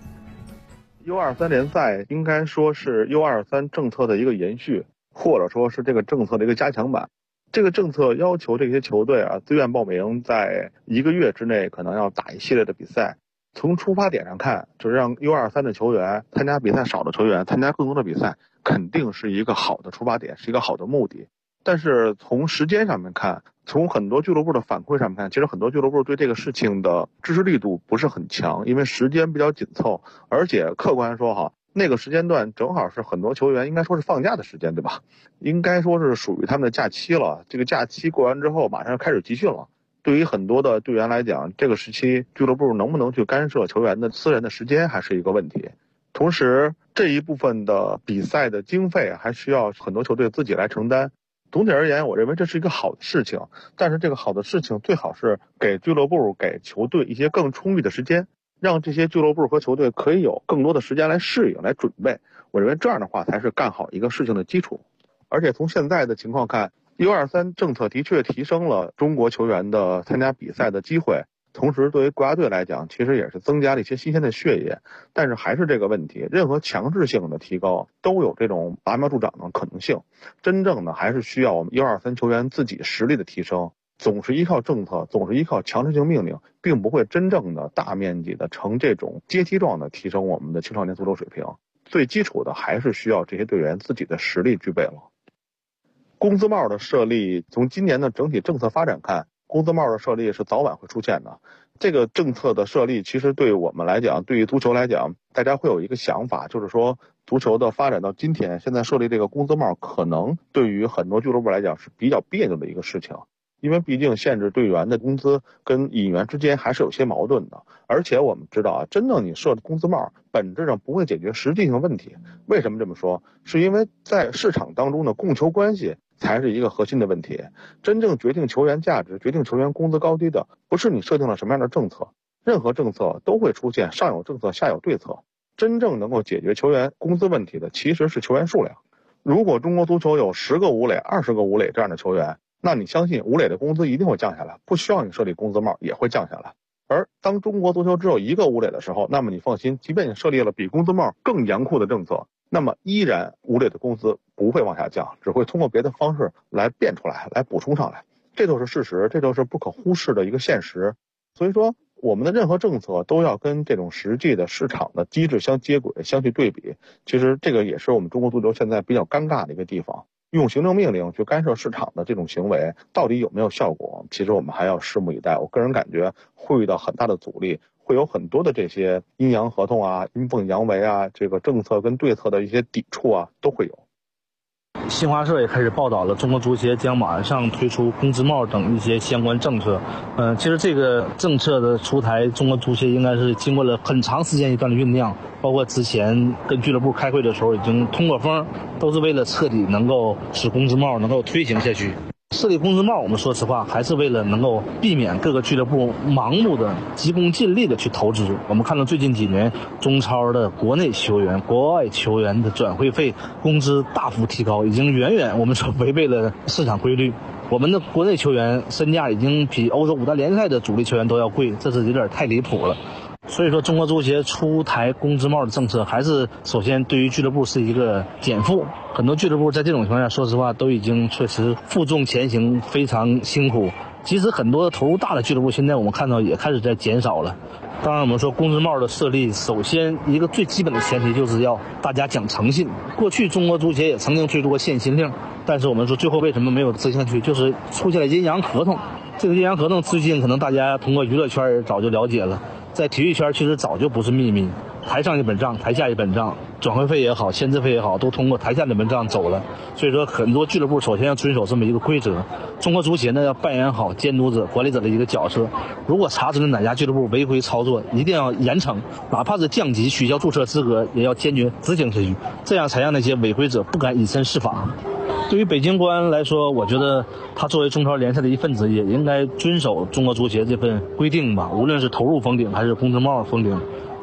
U23 联赛应该说是 U23 政策的一个延续，或者说是这个政策的一个加强版。这个政策要求这些球队自愿报名，在1个月之内可能要打一系列的比赛。从出发点上看，就是让 U23 的球员参加比赛少的球员参加更多的比赛，肯定是一个好的出发点，是一个好的目的。但是从时间上面看，从很多俱乐部的反馈上面看，其实很多俱乐部对这个事情的支持力度不是很强，因为时间比较紧凑，而且客观说那个时间段正好是很多球员应该说是放假的时间，对吧？应该说是属于他们的假期了。这个假期过完之后，马上要开始集训了。对于很多的队员来讲，这个时期俱乐部能不能去干涉球员的私人的时间还是一个问题。同时，这一部分的比赛的经费还需要很多球队自己来承担。总体而言，我认为这是一个好的事情，但是这个好的事情最好是给俱乐部、给球队一些更充裕的时间，让这些俱乐部和球队可以有更多的时间来适应、来准备。我认为这样的话才是干好一个事情的基础。而且从现在的情况看， U23 政策的确提升了中国球员的参加比赛的机会，同时对于国家队来讲，其实也是增加了一些新鲜的血液。但是还是这个问题，任何强制性的提高都有这种拔苗助长的可能性。真正的还是需要我们 U23 球员自己实力的提升。总是依靠政策，总是依靠强制性命令，并不会真正的大面积的呈这种阶梯状的提升我们的青少年足球水平。最基础的还是需要这些队员自己的实力具备了。工资帽的设立，从今年的整体政策发展看，工资帽的设立是早晚会出现的。这个政策的设立，其实对我们来讲，对于足球来讲，大家会有一个想法，就是说足球的发展到今天，现在设立这个工资帽，可能对于很多俱乐部来讲是比较别扭的一个事情。因为毕竟限制队员的工资跟引援之间还是有些矛盾的，而且我们知道真正你设工资帽本质上不会解决实际性问题。为什么这么说？是因为在市场当中的供求关系才是一个核心的问题。真正决定球员价值、决定球员工资高低的，不是你设定了什么样的政策，任何政策都会出现上有政策下有对策。真正能够解决球员工资问题的其实是球员数量。如果中国足球有10个吴磊、20个吴磊这样的球员，那你相信吴磊的工资一定会降下来，不需要你设立工资帽也会降下来。而当中国足球只有1个吴磊的时候，那么你放心，即便你设立了比工资帽更严酷的政策，那么依然吴磊的工资不会往下降，只会通过别的方式来变出来，来补充上来。这都是事实，这都是不可忽视的一个现实。所以说我们的任何政策都要跟这种实际的市场的机制相接轨、相去对比。其实这个也是我们中国足球现在比较尴尬的一个地方。用行政命令去干涉市场的这种行为到底有没有效果，其实我们还要拭目以待。我个人感觉会遇到很大的阻力，会有很多的这些阴阳合同啊、阴奉阳违啊，这个政策跟对策的一些抵触啊都会有。 新华社也开始报道了，中国足协将马上推出工资帽等一些相关政策。其实这个政策的出台，中国足协应该是经过了很长时间一段的酝酿，包括之前跟俱乐部开会的时候已经通过风，都是为了彻底能够使工资帽能够推行下去。设立工资帽，我们说实话还是为了能够避免各个俱乐部盲目的急功近利的去投资。我们看到最近几年中超的国内球员、国外球员的转会费、工资大幅提高，已经远远我们说违背了市场规律。我们的国内球员身价已经比欧洲5大联赛的主力球员都要贵，这是有点太离谱了。所以说中国足协出台工资帽的政策，还是首先对于俱乐部是一个减负。很多俱乐部在这种情况下，说实话都已经确实负重前行，非常辛苦。其实很多投入大的俱乐部现在我们看到也开始在减少了。当然我们说工资帽的设立，首先一个最基本的前提就是要大家讲诚信。过去中国足协也曾经推出过限薪令，但是我们说最后为什么没有执行下去，就是出现了阴阳合同。这个阴阳合同最近可能大家通过娱乐圈早就了解了，在体育圈其实早就不是秘密，台上一本账，台下一本账，转会费也好，签字费也好，都通过台下那本账走了。所以说很多俱乐部首先要遵守这么一个规则，中国足协呢要扮演好监督者、管理者的一个角色。如果查出了哪家俱乐部违规操作，一定要严惩，哪怕是降级、取消注册资格，也要坚决执行下去，这样才让那些违规者不敢以身试法。对于北京国安来说，我觉得他作为中超联赛的一份子，也应该遵守中国足协这份规定吧。无论是投入封顶还是工资帽封顶，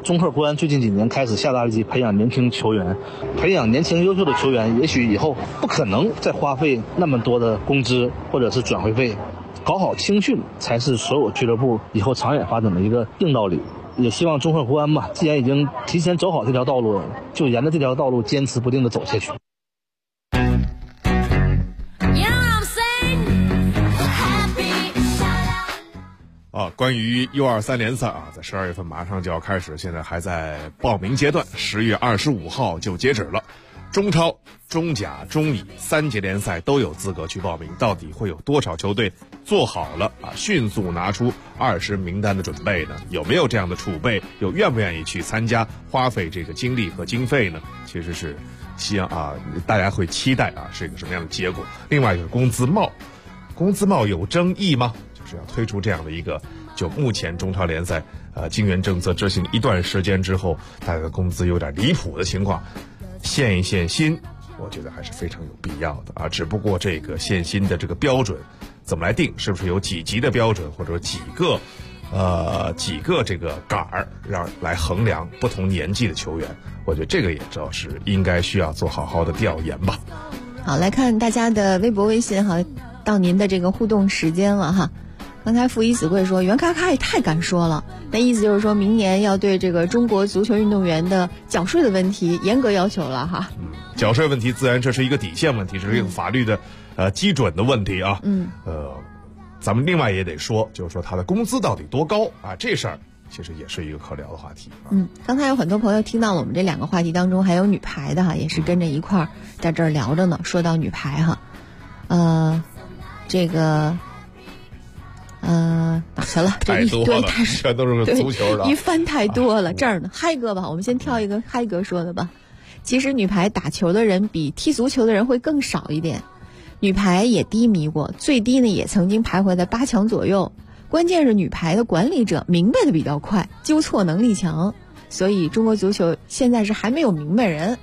中赫国安最近几年开始下大力培养年轻球员，培养年轻优秀的球员，也许以后不可能再花费那么多的工资或者是转会费，搞好青训才是所有俱乐部以后长远发展的一个硬道理。也希望中赫国安吧，既然已经提前走好这条道路了，就沿着这条道路坚持不定的走下去。 关于 U23 联赛啊，在12月份马上就要开始，现在还在报名阶段，10月25号就截止了。中超、中甲、中乙3节联赛都有资格去报名，到底会有多少球队做好了啊，迅速拿出20名单的准备呢？有没有这样的储备？又愿不愿意去参加？花费这个精力和经费呢？其实是希望啊，大家会期待啊是一个什么样的结果。另外就是工资帽，工资帽有争议吗？就是要推出这样的一个，就目前中超联赛金元政策执行一段时间之后，大家的工资有点离谱的情况，限一限薪，我觉得还是非常有必要的啊。只不过这个限薪的这个标准怎么来定？是不是有几级的标准，或者几个这个杆儿，让来衡量不同年纪的球员？我觉得这个也是应该需要做好好的调研吧。 好，来看大家的微博、微信哈，到您的这个互动时间了哈。刚才傅一子贵说袁咔咔也太敢说了，那意思就是说明年要对这个中国足球运动员的缴税的问题严格要求了哈。 缴税问题自然这是一个底线问题，这是一个法律的基准的问题啊。咱们另外也得说，就是说他的工资到底多高啊，这事儿其实也是一个可聊的话题。 刚才有很多朋友听到了我们这2个话题当中还有女排的哈，也是跟着一块儿在这儿聊着呢。说到女排哈，这个哪去了？ 太多了，全都是足球的， 一翻太多了。这儿呢，嗨哥吧，我们先挑一个嗨哥说的吧。其实女排打球的人比踢足球的人会更少一点，女排也低迷过，最低呢也曾经徘徊在8强左右。关键是女排的管理者明白的比较快，纠错能力强，所以中国足球现在是还没有明白人。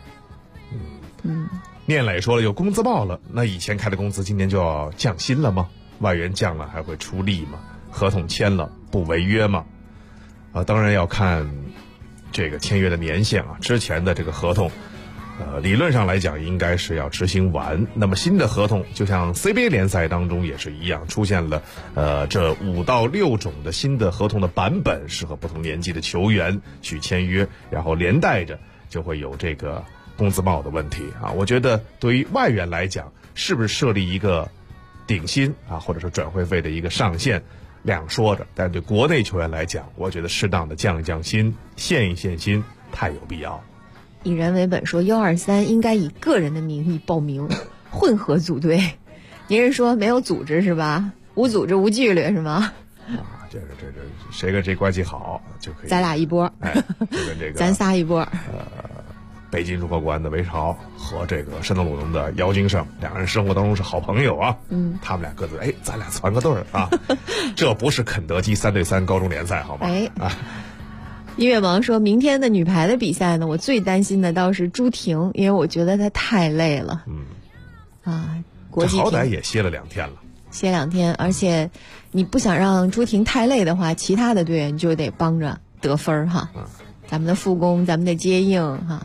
聂磊说了，有工资帽了，那以前开的工资今年就要降薪了吗？外援降了还会出力吗？合同签了不违约吗？当然要看这个签约的年限啊，之前的这个合同理论上来讲应该是要执行完。那么新的合同就像 CBA 联赛当中也是一样，出现了这5到6种的新的合同的版本，适合不同年纪的球员去签约，然后连带着就会有这个工资帽的问题啊。我觉得对于外援来讲，是不是设立一个顶薪啊，或者是转会费的一个上限，两说着。但对国内球员来讲，我觉得适当的降一降薪，限一限薪，太有必要。 以人为本说123应该以个人的名义报名，混合组队。您是说没有组织是吧？无组织无纪律是吗？ 这谁跟谁关系好就可以， 咱俩一波， 就跟这个咱仨一波。 北京中赫国安的韦朝和这个山东鲁能的姚金胜，2人生活当中是好朋友啊。他们俩各自咱俩攒个队儿啊，这不是肯德基3对3高中联赛好吗？ 音乐王说，明天的女排的比赛呢，我最担心的倒是朱婷，因为我觉得她太累了。国际好歹也歇了2天了， 歇2天，而且你不想让朱婷太累的话，其他的队员就得帮着得分哈。咱们的复工，咱们的接应哈。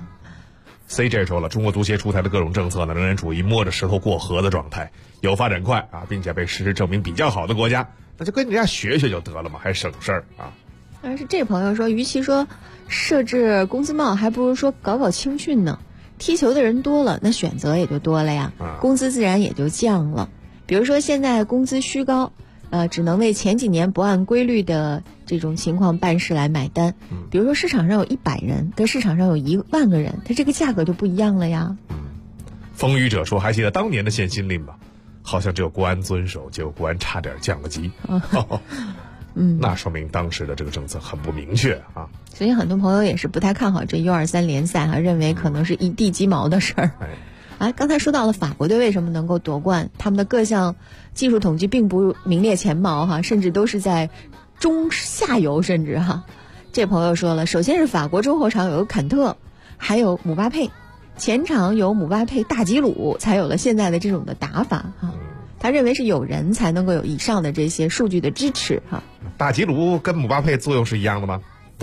CJ 说了，中国足协出台的各种政策呢，仍然处于摸着石头过河的状态，有发展快啊，并且被事实证明比较好的国家，那就跟人家学学就得了嘛，还省事儿啊。 但是这朋友说，与其说设置工资帽，还不如说搞青训呢。踢球的人多了，那选择也就多了呀，工资自然也就降了。比如说现在工资虚高，只能为前几年不按规律的这种情况办事来买单。比如说市场上有100人，跟市场上有1万个人，它这个价格就不一样了呀。 风雨者说，还记得当年的限薪令吧？好像只有国安遵守，结果国安差点降了级。那说明当时的这个政策很不明确啊。 所以很多朋友也是不太看好这 U23 联赛哈，认为可能是一地鸡毛的事儿。刚才说到了法国队为什么能够夺冠，他们的各项技术统计并不名列前茅哈，甚至都是在中下游，甚至哈。这朋友说了，首先是法国中后场有坎特，还有姆巴佩，前场有姆巴佩、大吉鲁，才有了现在的这种的打法哈。他认为是有人才能够有以上的这些数据的支持哈。 大吉鲁跟姆巴佩作用是一样的吗？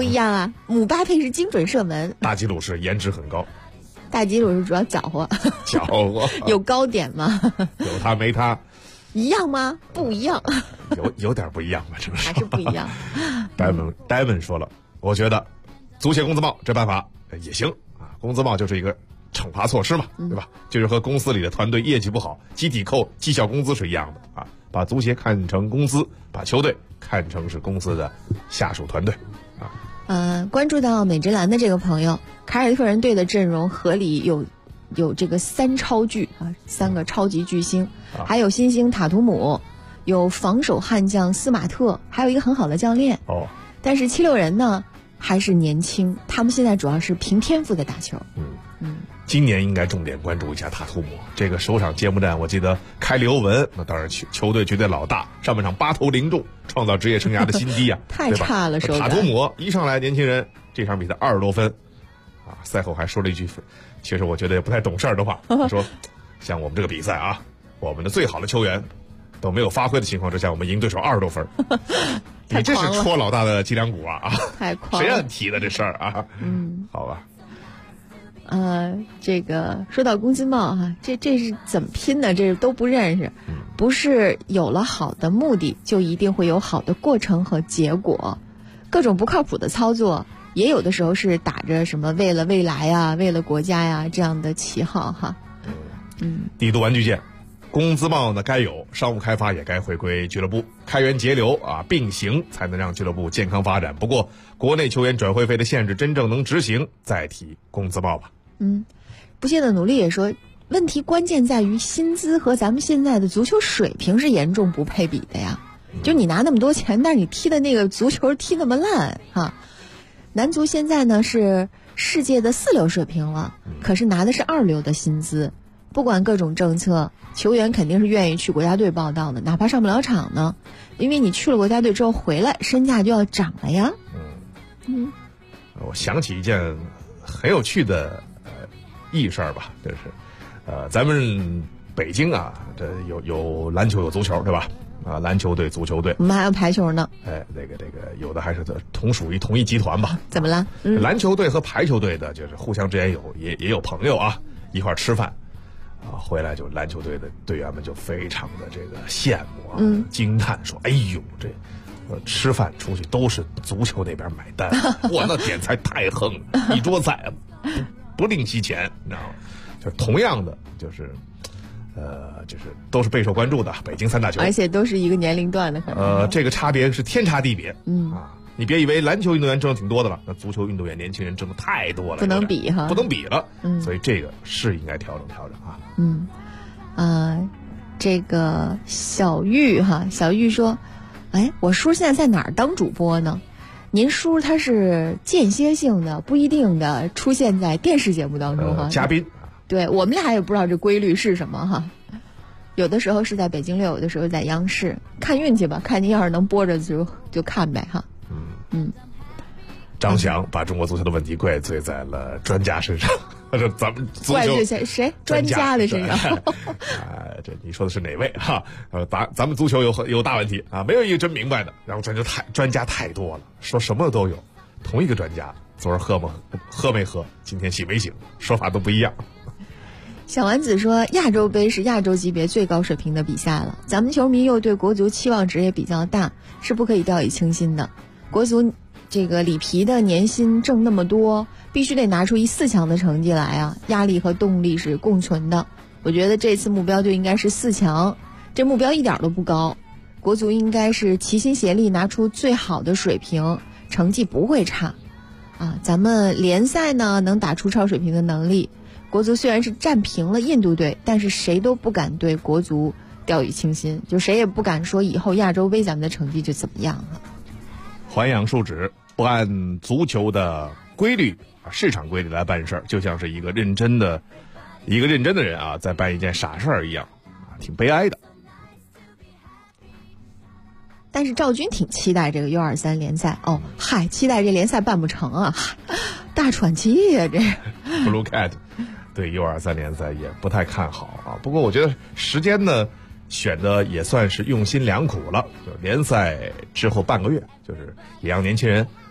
不一样啊，姆巴佩是精准射门， 大吉鲁是颜值很高， 大吉鲁是主要搅和，有高点吗？ 有他没他一样吗？不一样， 有点不一样吧，是不是？ 还是不一样。 Diamond 说了，我觉得足协工资帽这办法也行啊，工资帽就是一个惩罚措施嘛，对吧？就是和公司里的团队业绩不好集体扣绩效工资是一样的啊，把足协看成公司，把球队看成是公司的下属团队啊。 关注到美职篮的这个朋友，凯尔特人队的阵容合理有这个3超巨啊，3个超级巨星，还有新星塔图姆，有防守悍将斯马特，还有一个很好的教练。但是76人呢还是年轻，他们现在主要是凭天赋的打球。 今年应该重点关注一下塔图姆这个首场揭幕战，我记得开刘文，那当然球队绝对老大，上半场8投0中，创造职业生涯的新低啊， 太差了手感。 塔图姆一上来年轻人，这场比赛20多分啊，赛后还说了一句，其实我觉得也不太懂事的话，他说，像我们这个比赛啊，我们的最好的球员都没有发挥的情况之下，我们赢对手20多分。你这是戳老大的脊梁骨啊！ 太狂了， 谁让你提的这事儿啊？好吧。 这个说到工资帽哈，这是怎么拼的？这都不认识。不是有了好的目的，就一定会有好的过程和结果。各种不靠谱的操作，也有的时候是打着什么为了未来呀、为了国家呀这样的旗号哈。 帝都玩具店。工资帽呢该有，商务开发也该回归俱乐部，开源节流啊并行，才能让俱乐部健康发展。不过国内球员转会费的限制真正能执行，再提工资帽吧。 不懈的努力也说，问题关键在于薪资和咱们现在的足球水平是严重不配比的呀。就你拿那么多钱，但是你踢的那个足球踢那么烂哈。男足现在呢是世界的4流水平了，可是拿的是2流的薪资。不管各种政策，球员肯定是愿意去国家队报道的，哪怕上不了场呢，因为你去了国家队之后回来，身价就要涨了呀。 我想起一件很有趣的轶事儿吧，就是咱们北京啊，这有篮球有足球对吧？篮球队、足球队， 我们还有排球呢。 这个有的还是同属于同一集团吧？ 怎么了？ 篮球队和排球队的，就是互相之间也有朋友啊，一块吃饭。回来就篮球队的队员们就非常的这个羡慕啊，惊叹说：“哎呦，这吃饭出去都是足球那边买单，哇，那点菜太横了，一桌菜不吝惜钱，你知道吗？就同样的，就是都是备受关注的北京3大球， 而且都是一个年龄段的，可能这个差别是天差地别，你别以为篮球运动员挣的挺多的了，那足球运动员年轻人挣的太多了， 不能比哈， 不能比了。所以这个是应该调整啊。 这个小玉说，我叔现在在哪儿当主播呢？您叔他是间歇性的、不一定的出现在电视节目当中哈， 嘉宾。 对，我们俩也不知道这规律是什么哈。有的时候是在北京6，有的时候在央视，看运气吧，看您要是能播着就看呗哈。 张翔把中国足球的问题怪罪在了专家身上，咱们足球怪罪谁？专家的身上。 这你说的是哪位哈？咱们足球有大问题啊，没有一个真明白的。然后专家太多了，说什么都有。同一个专家，昨儿喝没喝，今天醒没醒，说法都不一样。 小丸子说，亚洲杯是亚洲级别最高水平的比赛了，咱们球迷又对国足期望值也比较大，是不可以掉以轻心的。国足这个里皮的年薪挣那么多，必须得拿出4强的成绩来啊，压力和动力是共存的。我觉得这次目标就应该是4强，这目标一点都不高，国足应该是齐心协力拿出最好的水平，成绩不会差啊。咱们联赛呢能打出超水平的能力，国足虽然是战平了印度队，但是谁都不敢对国足掉以轻心，就谁也不敢说以后亚洲杯咱们的成绩就怎么样了。 还阳述职，不按足球的规律市场规律来办事儿，就像是一个认真的人啊，在办一件傻事儿一样啊，挺悲哀的。 但是赵军挺期待这个 U23 联赛期待这联赛办不成啊，大喘气呀这。 Blue Cat 对 U23 联赛也不太看好啊，不过我觉得时间呢选的也算是用心良苦了，就联赛之后半个月，就是也让年轻人对吧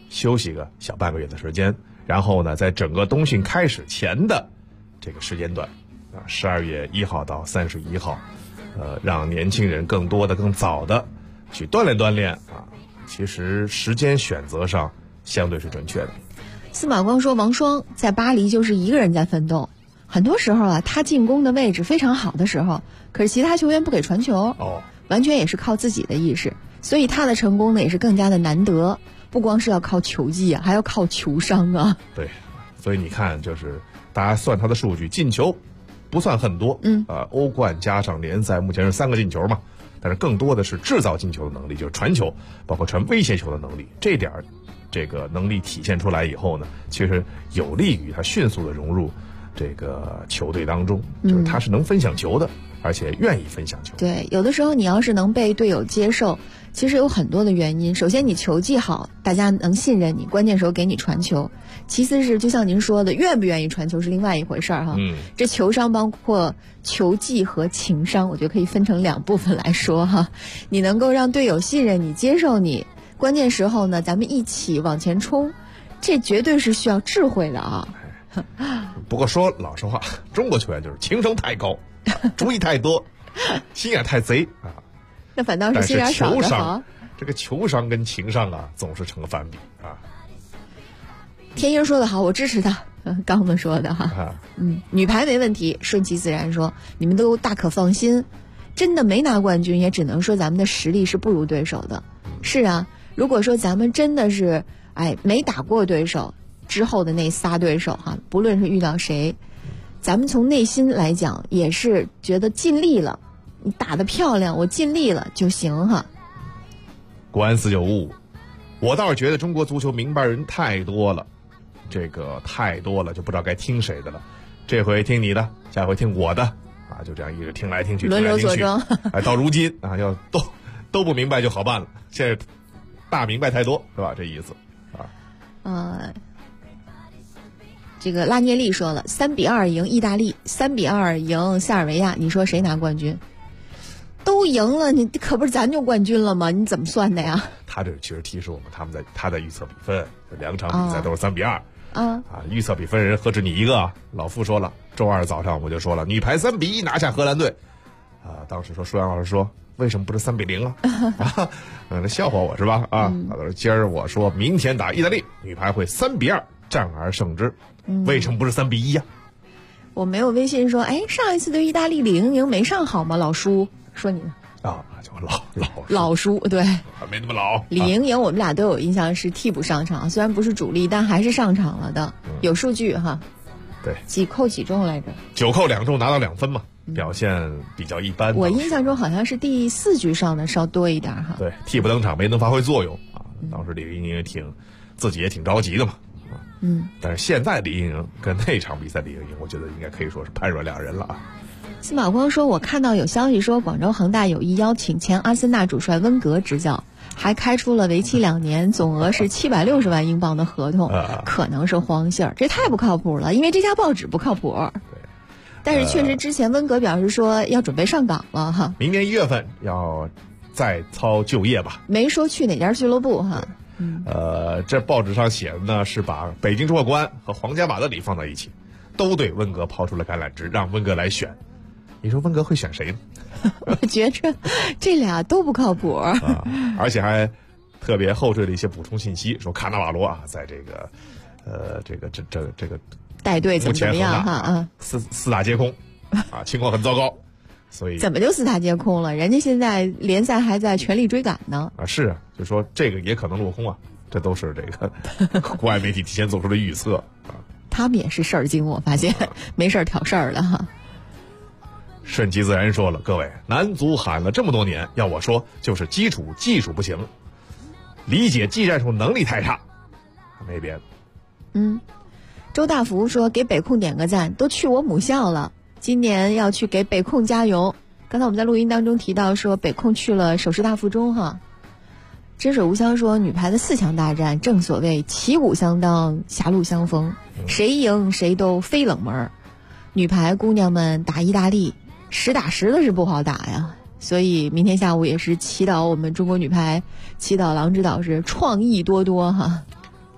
休息个小半个月的时间，然后呢，在整个冬训开始前的这个时间段，12月1号到31号，让年轻人更多的、更早的去锻炼锻炼啊。其实时间选择上相对是准确的。 司马光说，王霜在巴黎就是一个人在奋斗，很多时候啊，他进攻的位置非常好的时候，可是其他球员不给传球，完全也是靠自己的意识，所以他的成功呢也是更加的难得，不光是要靠球技啊，还要靠球商啊。 对，所以你看，就是大家算他的数据，进球不算很多，欧冠加上联赛目前是3个进球嘛，但是更多的是制造进球的能力，就是传球，包括传威胁球的能力，这点这个能力体现出来以后呢，其实有利于他迅速的融入这个球队当中，就是他是能分享球的，而且愿意分享球。 对，有的时候你要是能被队友接受，其实有很多的原因。首先你球技好，大家能信任你，关键时候给你传球。其次是就像您说的，愿不愿意传球是另外一回事哈。这球商包括球技和情商，我觉得可以分成2部分来说哈。你能够让队友信任你、接受你，关键时候呢，咱们一起往前冲，这绝对是需要智慧的啊。 不过说老实话，中国球员就是情商太高，主意太多，心眼太贼啊。 那反倒是心眼少的好。 这个球商跟情商啊，总是成了反比啊。 天鹰说的好，我支持他。刚子说的哈，女排没问题，顺其自然说，你们都大可放心。真的没拿冠军，也只能说咱们的实力是不如对手的。是啊，如果说咱们真的是没打过对手之后的那仨对手哈，不论是遇到谁，咱们从内心来讲也是觉得尽力了，你打得漂亮，我尽力了就行哈。 国安4955，我倒是觉得中国足球明白人太多了，这个太多了，就不知道该听谁的了。这回听你的，下回听我的啊，就这样一直听来听去， 轮流坐庄。 到如今啊，要都不明白就好办了。现在大明白太多，是吧？这意思啊。 这个拉涅利说了，3-2赢意大利，3-2赢塞尔维亚，你说谁拿冠军？都赢了，你可不是咱就冠军了吗？你怎么算的呀？他这其实提示我们，他在预测比分，2场比赛都是3-2。预测比分人何止你一个啊！老傅说了，周二早上我就说了，女排3-1拿下荷兰队。当时说舒阳老师说，为什么不是3-0啊？那笑话我是吧？今儿我说明天打意大利，女排会3-2战而胜之。为什么不是3-1呀？ 我没有微信说，上一次对意大利李盈莹没上好吗？老舒说你呢？ 就老舒对， 没那么老。 李盈莹我们俩都有印象是替补上场，虽然不是主力，但还是上场了的，有数据哈。 对， 几扣几中来着 ？9扣2中拿到2分嘛，表现比较一般。 我印象中好像是第4局上的稍多一点哈。 对，替补登场没能发挥作用啊。当时李盈莹自己也挺着急的嘛。但是现在李盈莹跟那场比赛李盈莹，我觉得应该可以说是判若两人了啊。 司马光说，我看到有消息说广州恒大有意邀请前阿森纳主帅温格执教，还开出了为期2年总额是760万英镑的合同，可能是荒信儿，这太不靠谱了，因为这家报纸不靠谱。但是确实之前温格表示说要准备上岗了哈， 明年1月份要再操旧业吧， 没说去哪家俱乐部哈。 这报纸上写的呢是把北京中赫国安和皇家马德里放在一起，都对温格抛出了橄榄枝，让温格来选。你说温格会选谁呢？ 我觉着这俩都不靠谱而且还特别后缀的一些补充信息，说卡纳瓦罗啊，在这个这个带队怎么样哈？ 四大皆空情况很糟糕。所以怎么就4大皆空了？人家现在联赛还在全力追赶呢。 是啊，就说这个也可能落空啊，这都是这个国外媒体提前做出的预测他们也是事儿精，我发现没事儿挑事儿了哈。 顺其自然说了，各位，男足喊了这么多年，要我说就是基础技术不行，理解技战术能力太差，没别的。 周大福说，给北控点个赞，都去我母校了，今年要去给北控加油。刚才我们在录音当中提到说北控去了首师大附中哈。真水无香说，女排的4强大战正所谓旗鼓相当，狭路相逢，谁赢谁都非冷门。女排姑娘们打意大利，10打10的是不好打呀，所以明天下午也是祈祷我们中国女排，祈祷郎指导是创意多多哈。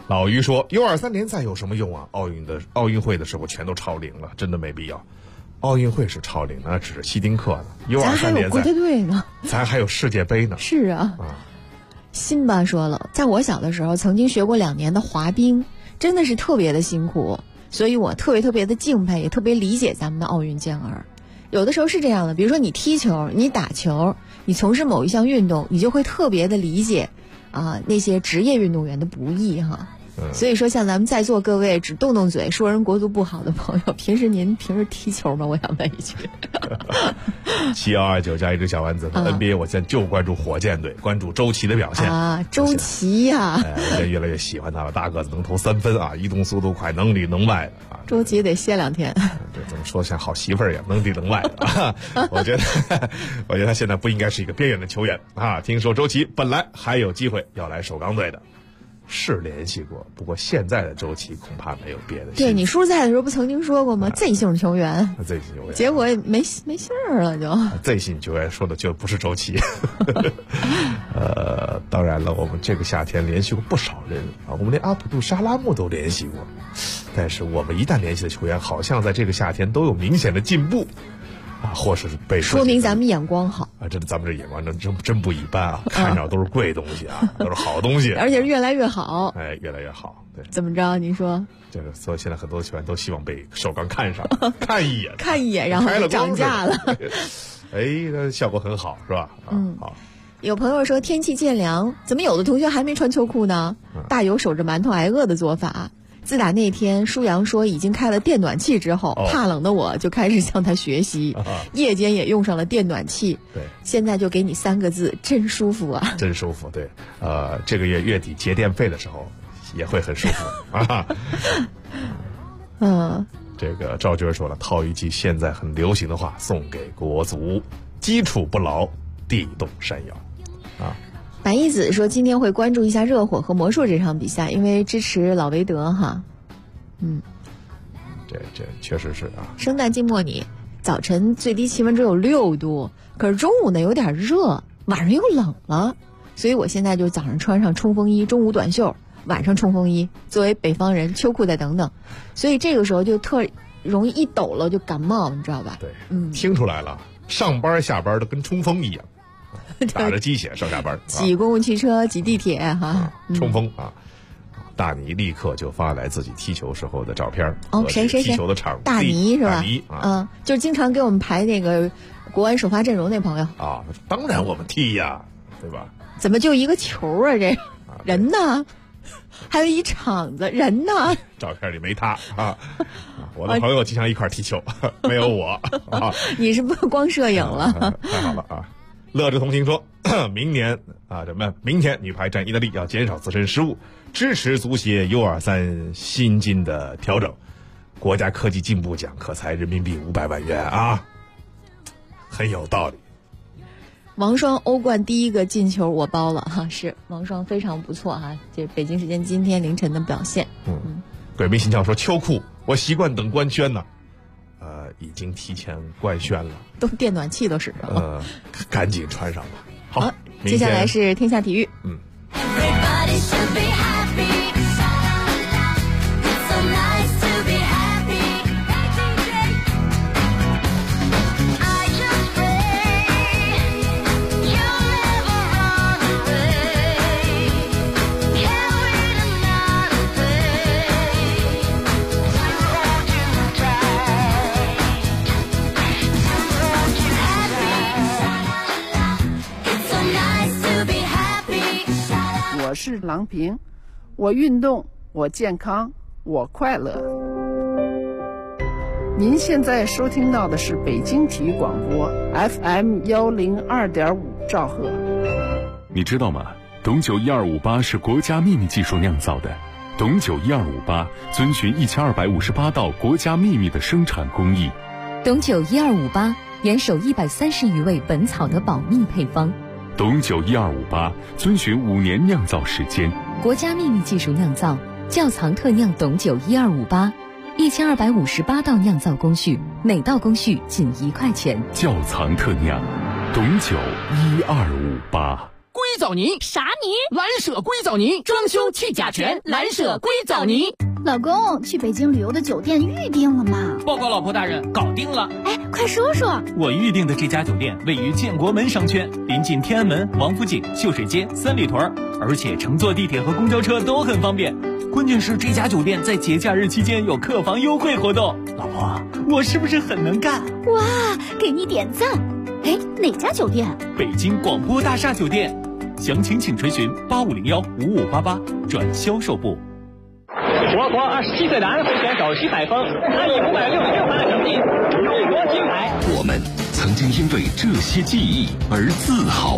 老于说 U23 联赛有什么用啊？奥运会的时候全都超龄了，真的没必要。奥运会是超龄，那只是希丁克呢。U23 联赛咱还有国家队呢， 咱还有世界杯呢。 是啊。辛巴说了，在我小的时候曾经学过2年的滑冰，真的是特别的辛苦，所以我特别的敬佩，也特别理解咱们的奥运健儿。有的时候是这样的，比如说你踢球，你打球，你从事某一项运动，你就会特别的理解那些职业运动员的不易哈。所以说，像咱们在座各位只动动嘴说人国足不好的朋友，您平时踢球吗？我想问一句。 7129加一只小丸子，NBA 我现在就关注火箭队，关注周琦的表现啊，周琦呀， 我现在越来越喜欢他了，大个子能投3分啊，移动速度快，能里能外的啊。 周琦得歇2天。 对，怎么说像好媳妇儿一样，能里能外的。我觉得他现在不应该是一个边缘的球员啊。听说周琦本来还有机会要来首钢队的。是联系过，不过现在的周琦恐怕没有别的。 对，你叔在的时候不曾经说过吗？Z 姓球员 ，Z 姓球员， 结果没信儿了就。 Z 姓球员说的就不是周琦。当然了，我们这个夏天联系过不少人啊，我们连阿卜杜沙拉木都联系过，但是我们一旦联系的球员，好像在这个夏天都有明显的进步。或是被说明咱们眼光好啊！咱们这眼光真不一般啊！看着都是贵东西啊，都是好东西， 而且是越来越好。 越来越好。对， 怎么着？您说这个，所以现在很多球员都希望被首钢看上，看一眼， 然后就涨价了。 那效果很好，是吧？好。 有朋友说天气渐凉，怎么有的同学还没穿秋裤呢？大有守着馒头挨饿的做法。自打那天舒阳说已经开了电暖气之后，怕冷的我就开始向他学习，夜间也用上了电暖气。 对，现在就给你3个字：真舒服啊！ 真舒服。对，这个月底结电费的时候也会很舒服啊。这个赵军说了，套一句现在很流行的话，送给国足：基础不牢，地动山摇啊。 白一子说今天会关注一下热火和魔术这场比赛，因为支持老维德哈。 这确实是啊。 生旦净末你早晨最低气温只有6度，可是中午呢有点热，晚上又冷了，所以我现在就早上穿上冲锋衣，中午短袖，晚上冲锋衣。作为北方人，秋裤再等等，所以这个时候就特容易一抖了就感冒，你知道吧？ 对，听出来了，上班下班都跟冲锋一样。打着鸡血上下班， 挤公共汽车，挤地铁哈， 冲锋啊！大尼立刻就发来自己踢球时候的照片。 谁？ 踢球的场地， 大尼是吧？ 大尼啊， 就是经常给我们排那个国安首发阵容那朋友啊。当然我们踢呀，对吧？ 怎么就一个球啊？这人呢？还有一场子人呢？ 照片里没他啊！我的朋友经常一块踢球，没有我啊。 你是不光摄影了？ 太好了啊！乐之同情说，明天女排战意大利要减少自身失误，支持足协 U23 薪金的调整，国家科技进步奖可裁人民币500万元啊，很有道理。 王霜欧冠第1个进球我包了哈，是王霜非常不错哈，这北京时间今天凌晨的表现。 鬼迷心窍说秋裤我习惯等官宣呢。已经提前官宣了， 都电暖气都使上了， 赶紧穿上吧。好， 接下来是天下体育。 我是郎平，我运动，我健康，我快乐。您现在收听到的是北京体育广播 FM 102.5兆赫。 你知道吗？董酒1258是国家秘密技术酿造的。董酒1258遵循1258道国家秘密的生产工艺。 董酒1258严守130余味本草的保密配方。 董酒1258遵循5年酿造时间， 国家秘密技术酿造，窖藏特酿董酒1258，1258道酿造工序，每道工序仅1块钱。 窖藏特酿，董酒1258。 规藻泥。 啥泥？ 蓝舍硅藻泥，装修去甲醛，蓝舍硅藻泥。 老公，去北京旅游的酒店预定了吗？ 报告老婆大人，搞定了。 哎，快说说。 我预定的这家酒店位于建国门商圈，临近天安门、王府井、秀水街、三里屯，而且乘坐地铁和公交车都很方便。关键是这家酒店在节假日期间有客房优惠活动。老婆，我是不是很能干？ 哇，给你点赞。哎，哪家酒店？ 北京广播大厦酒店。详情请垂询85015588转销售部。 我国27岁男子选手徐载峰，他以566分的成绩荣获金牌。 我们曾经因为这些记忆而自豪。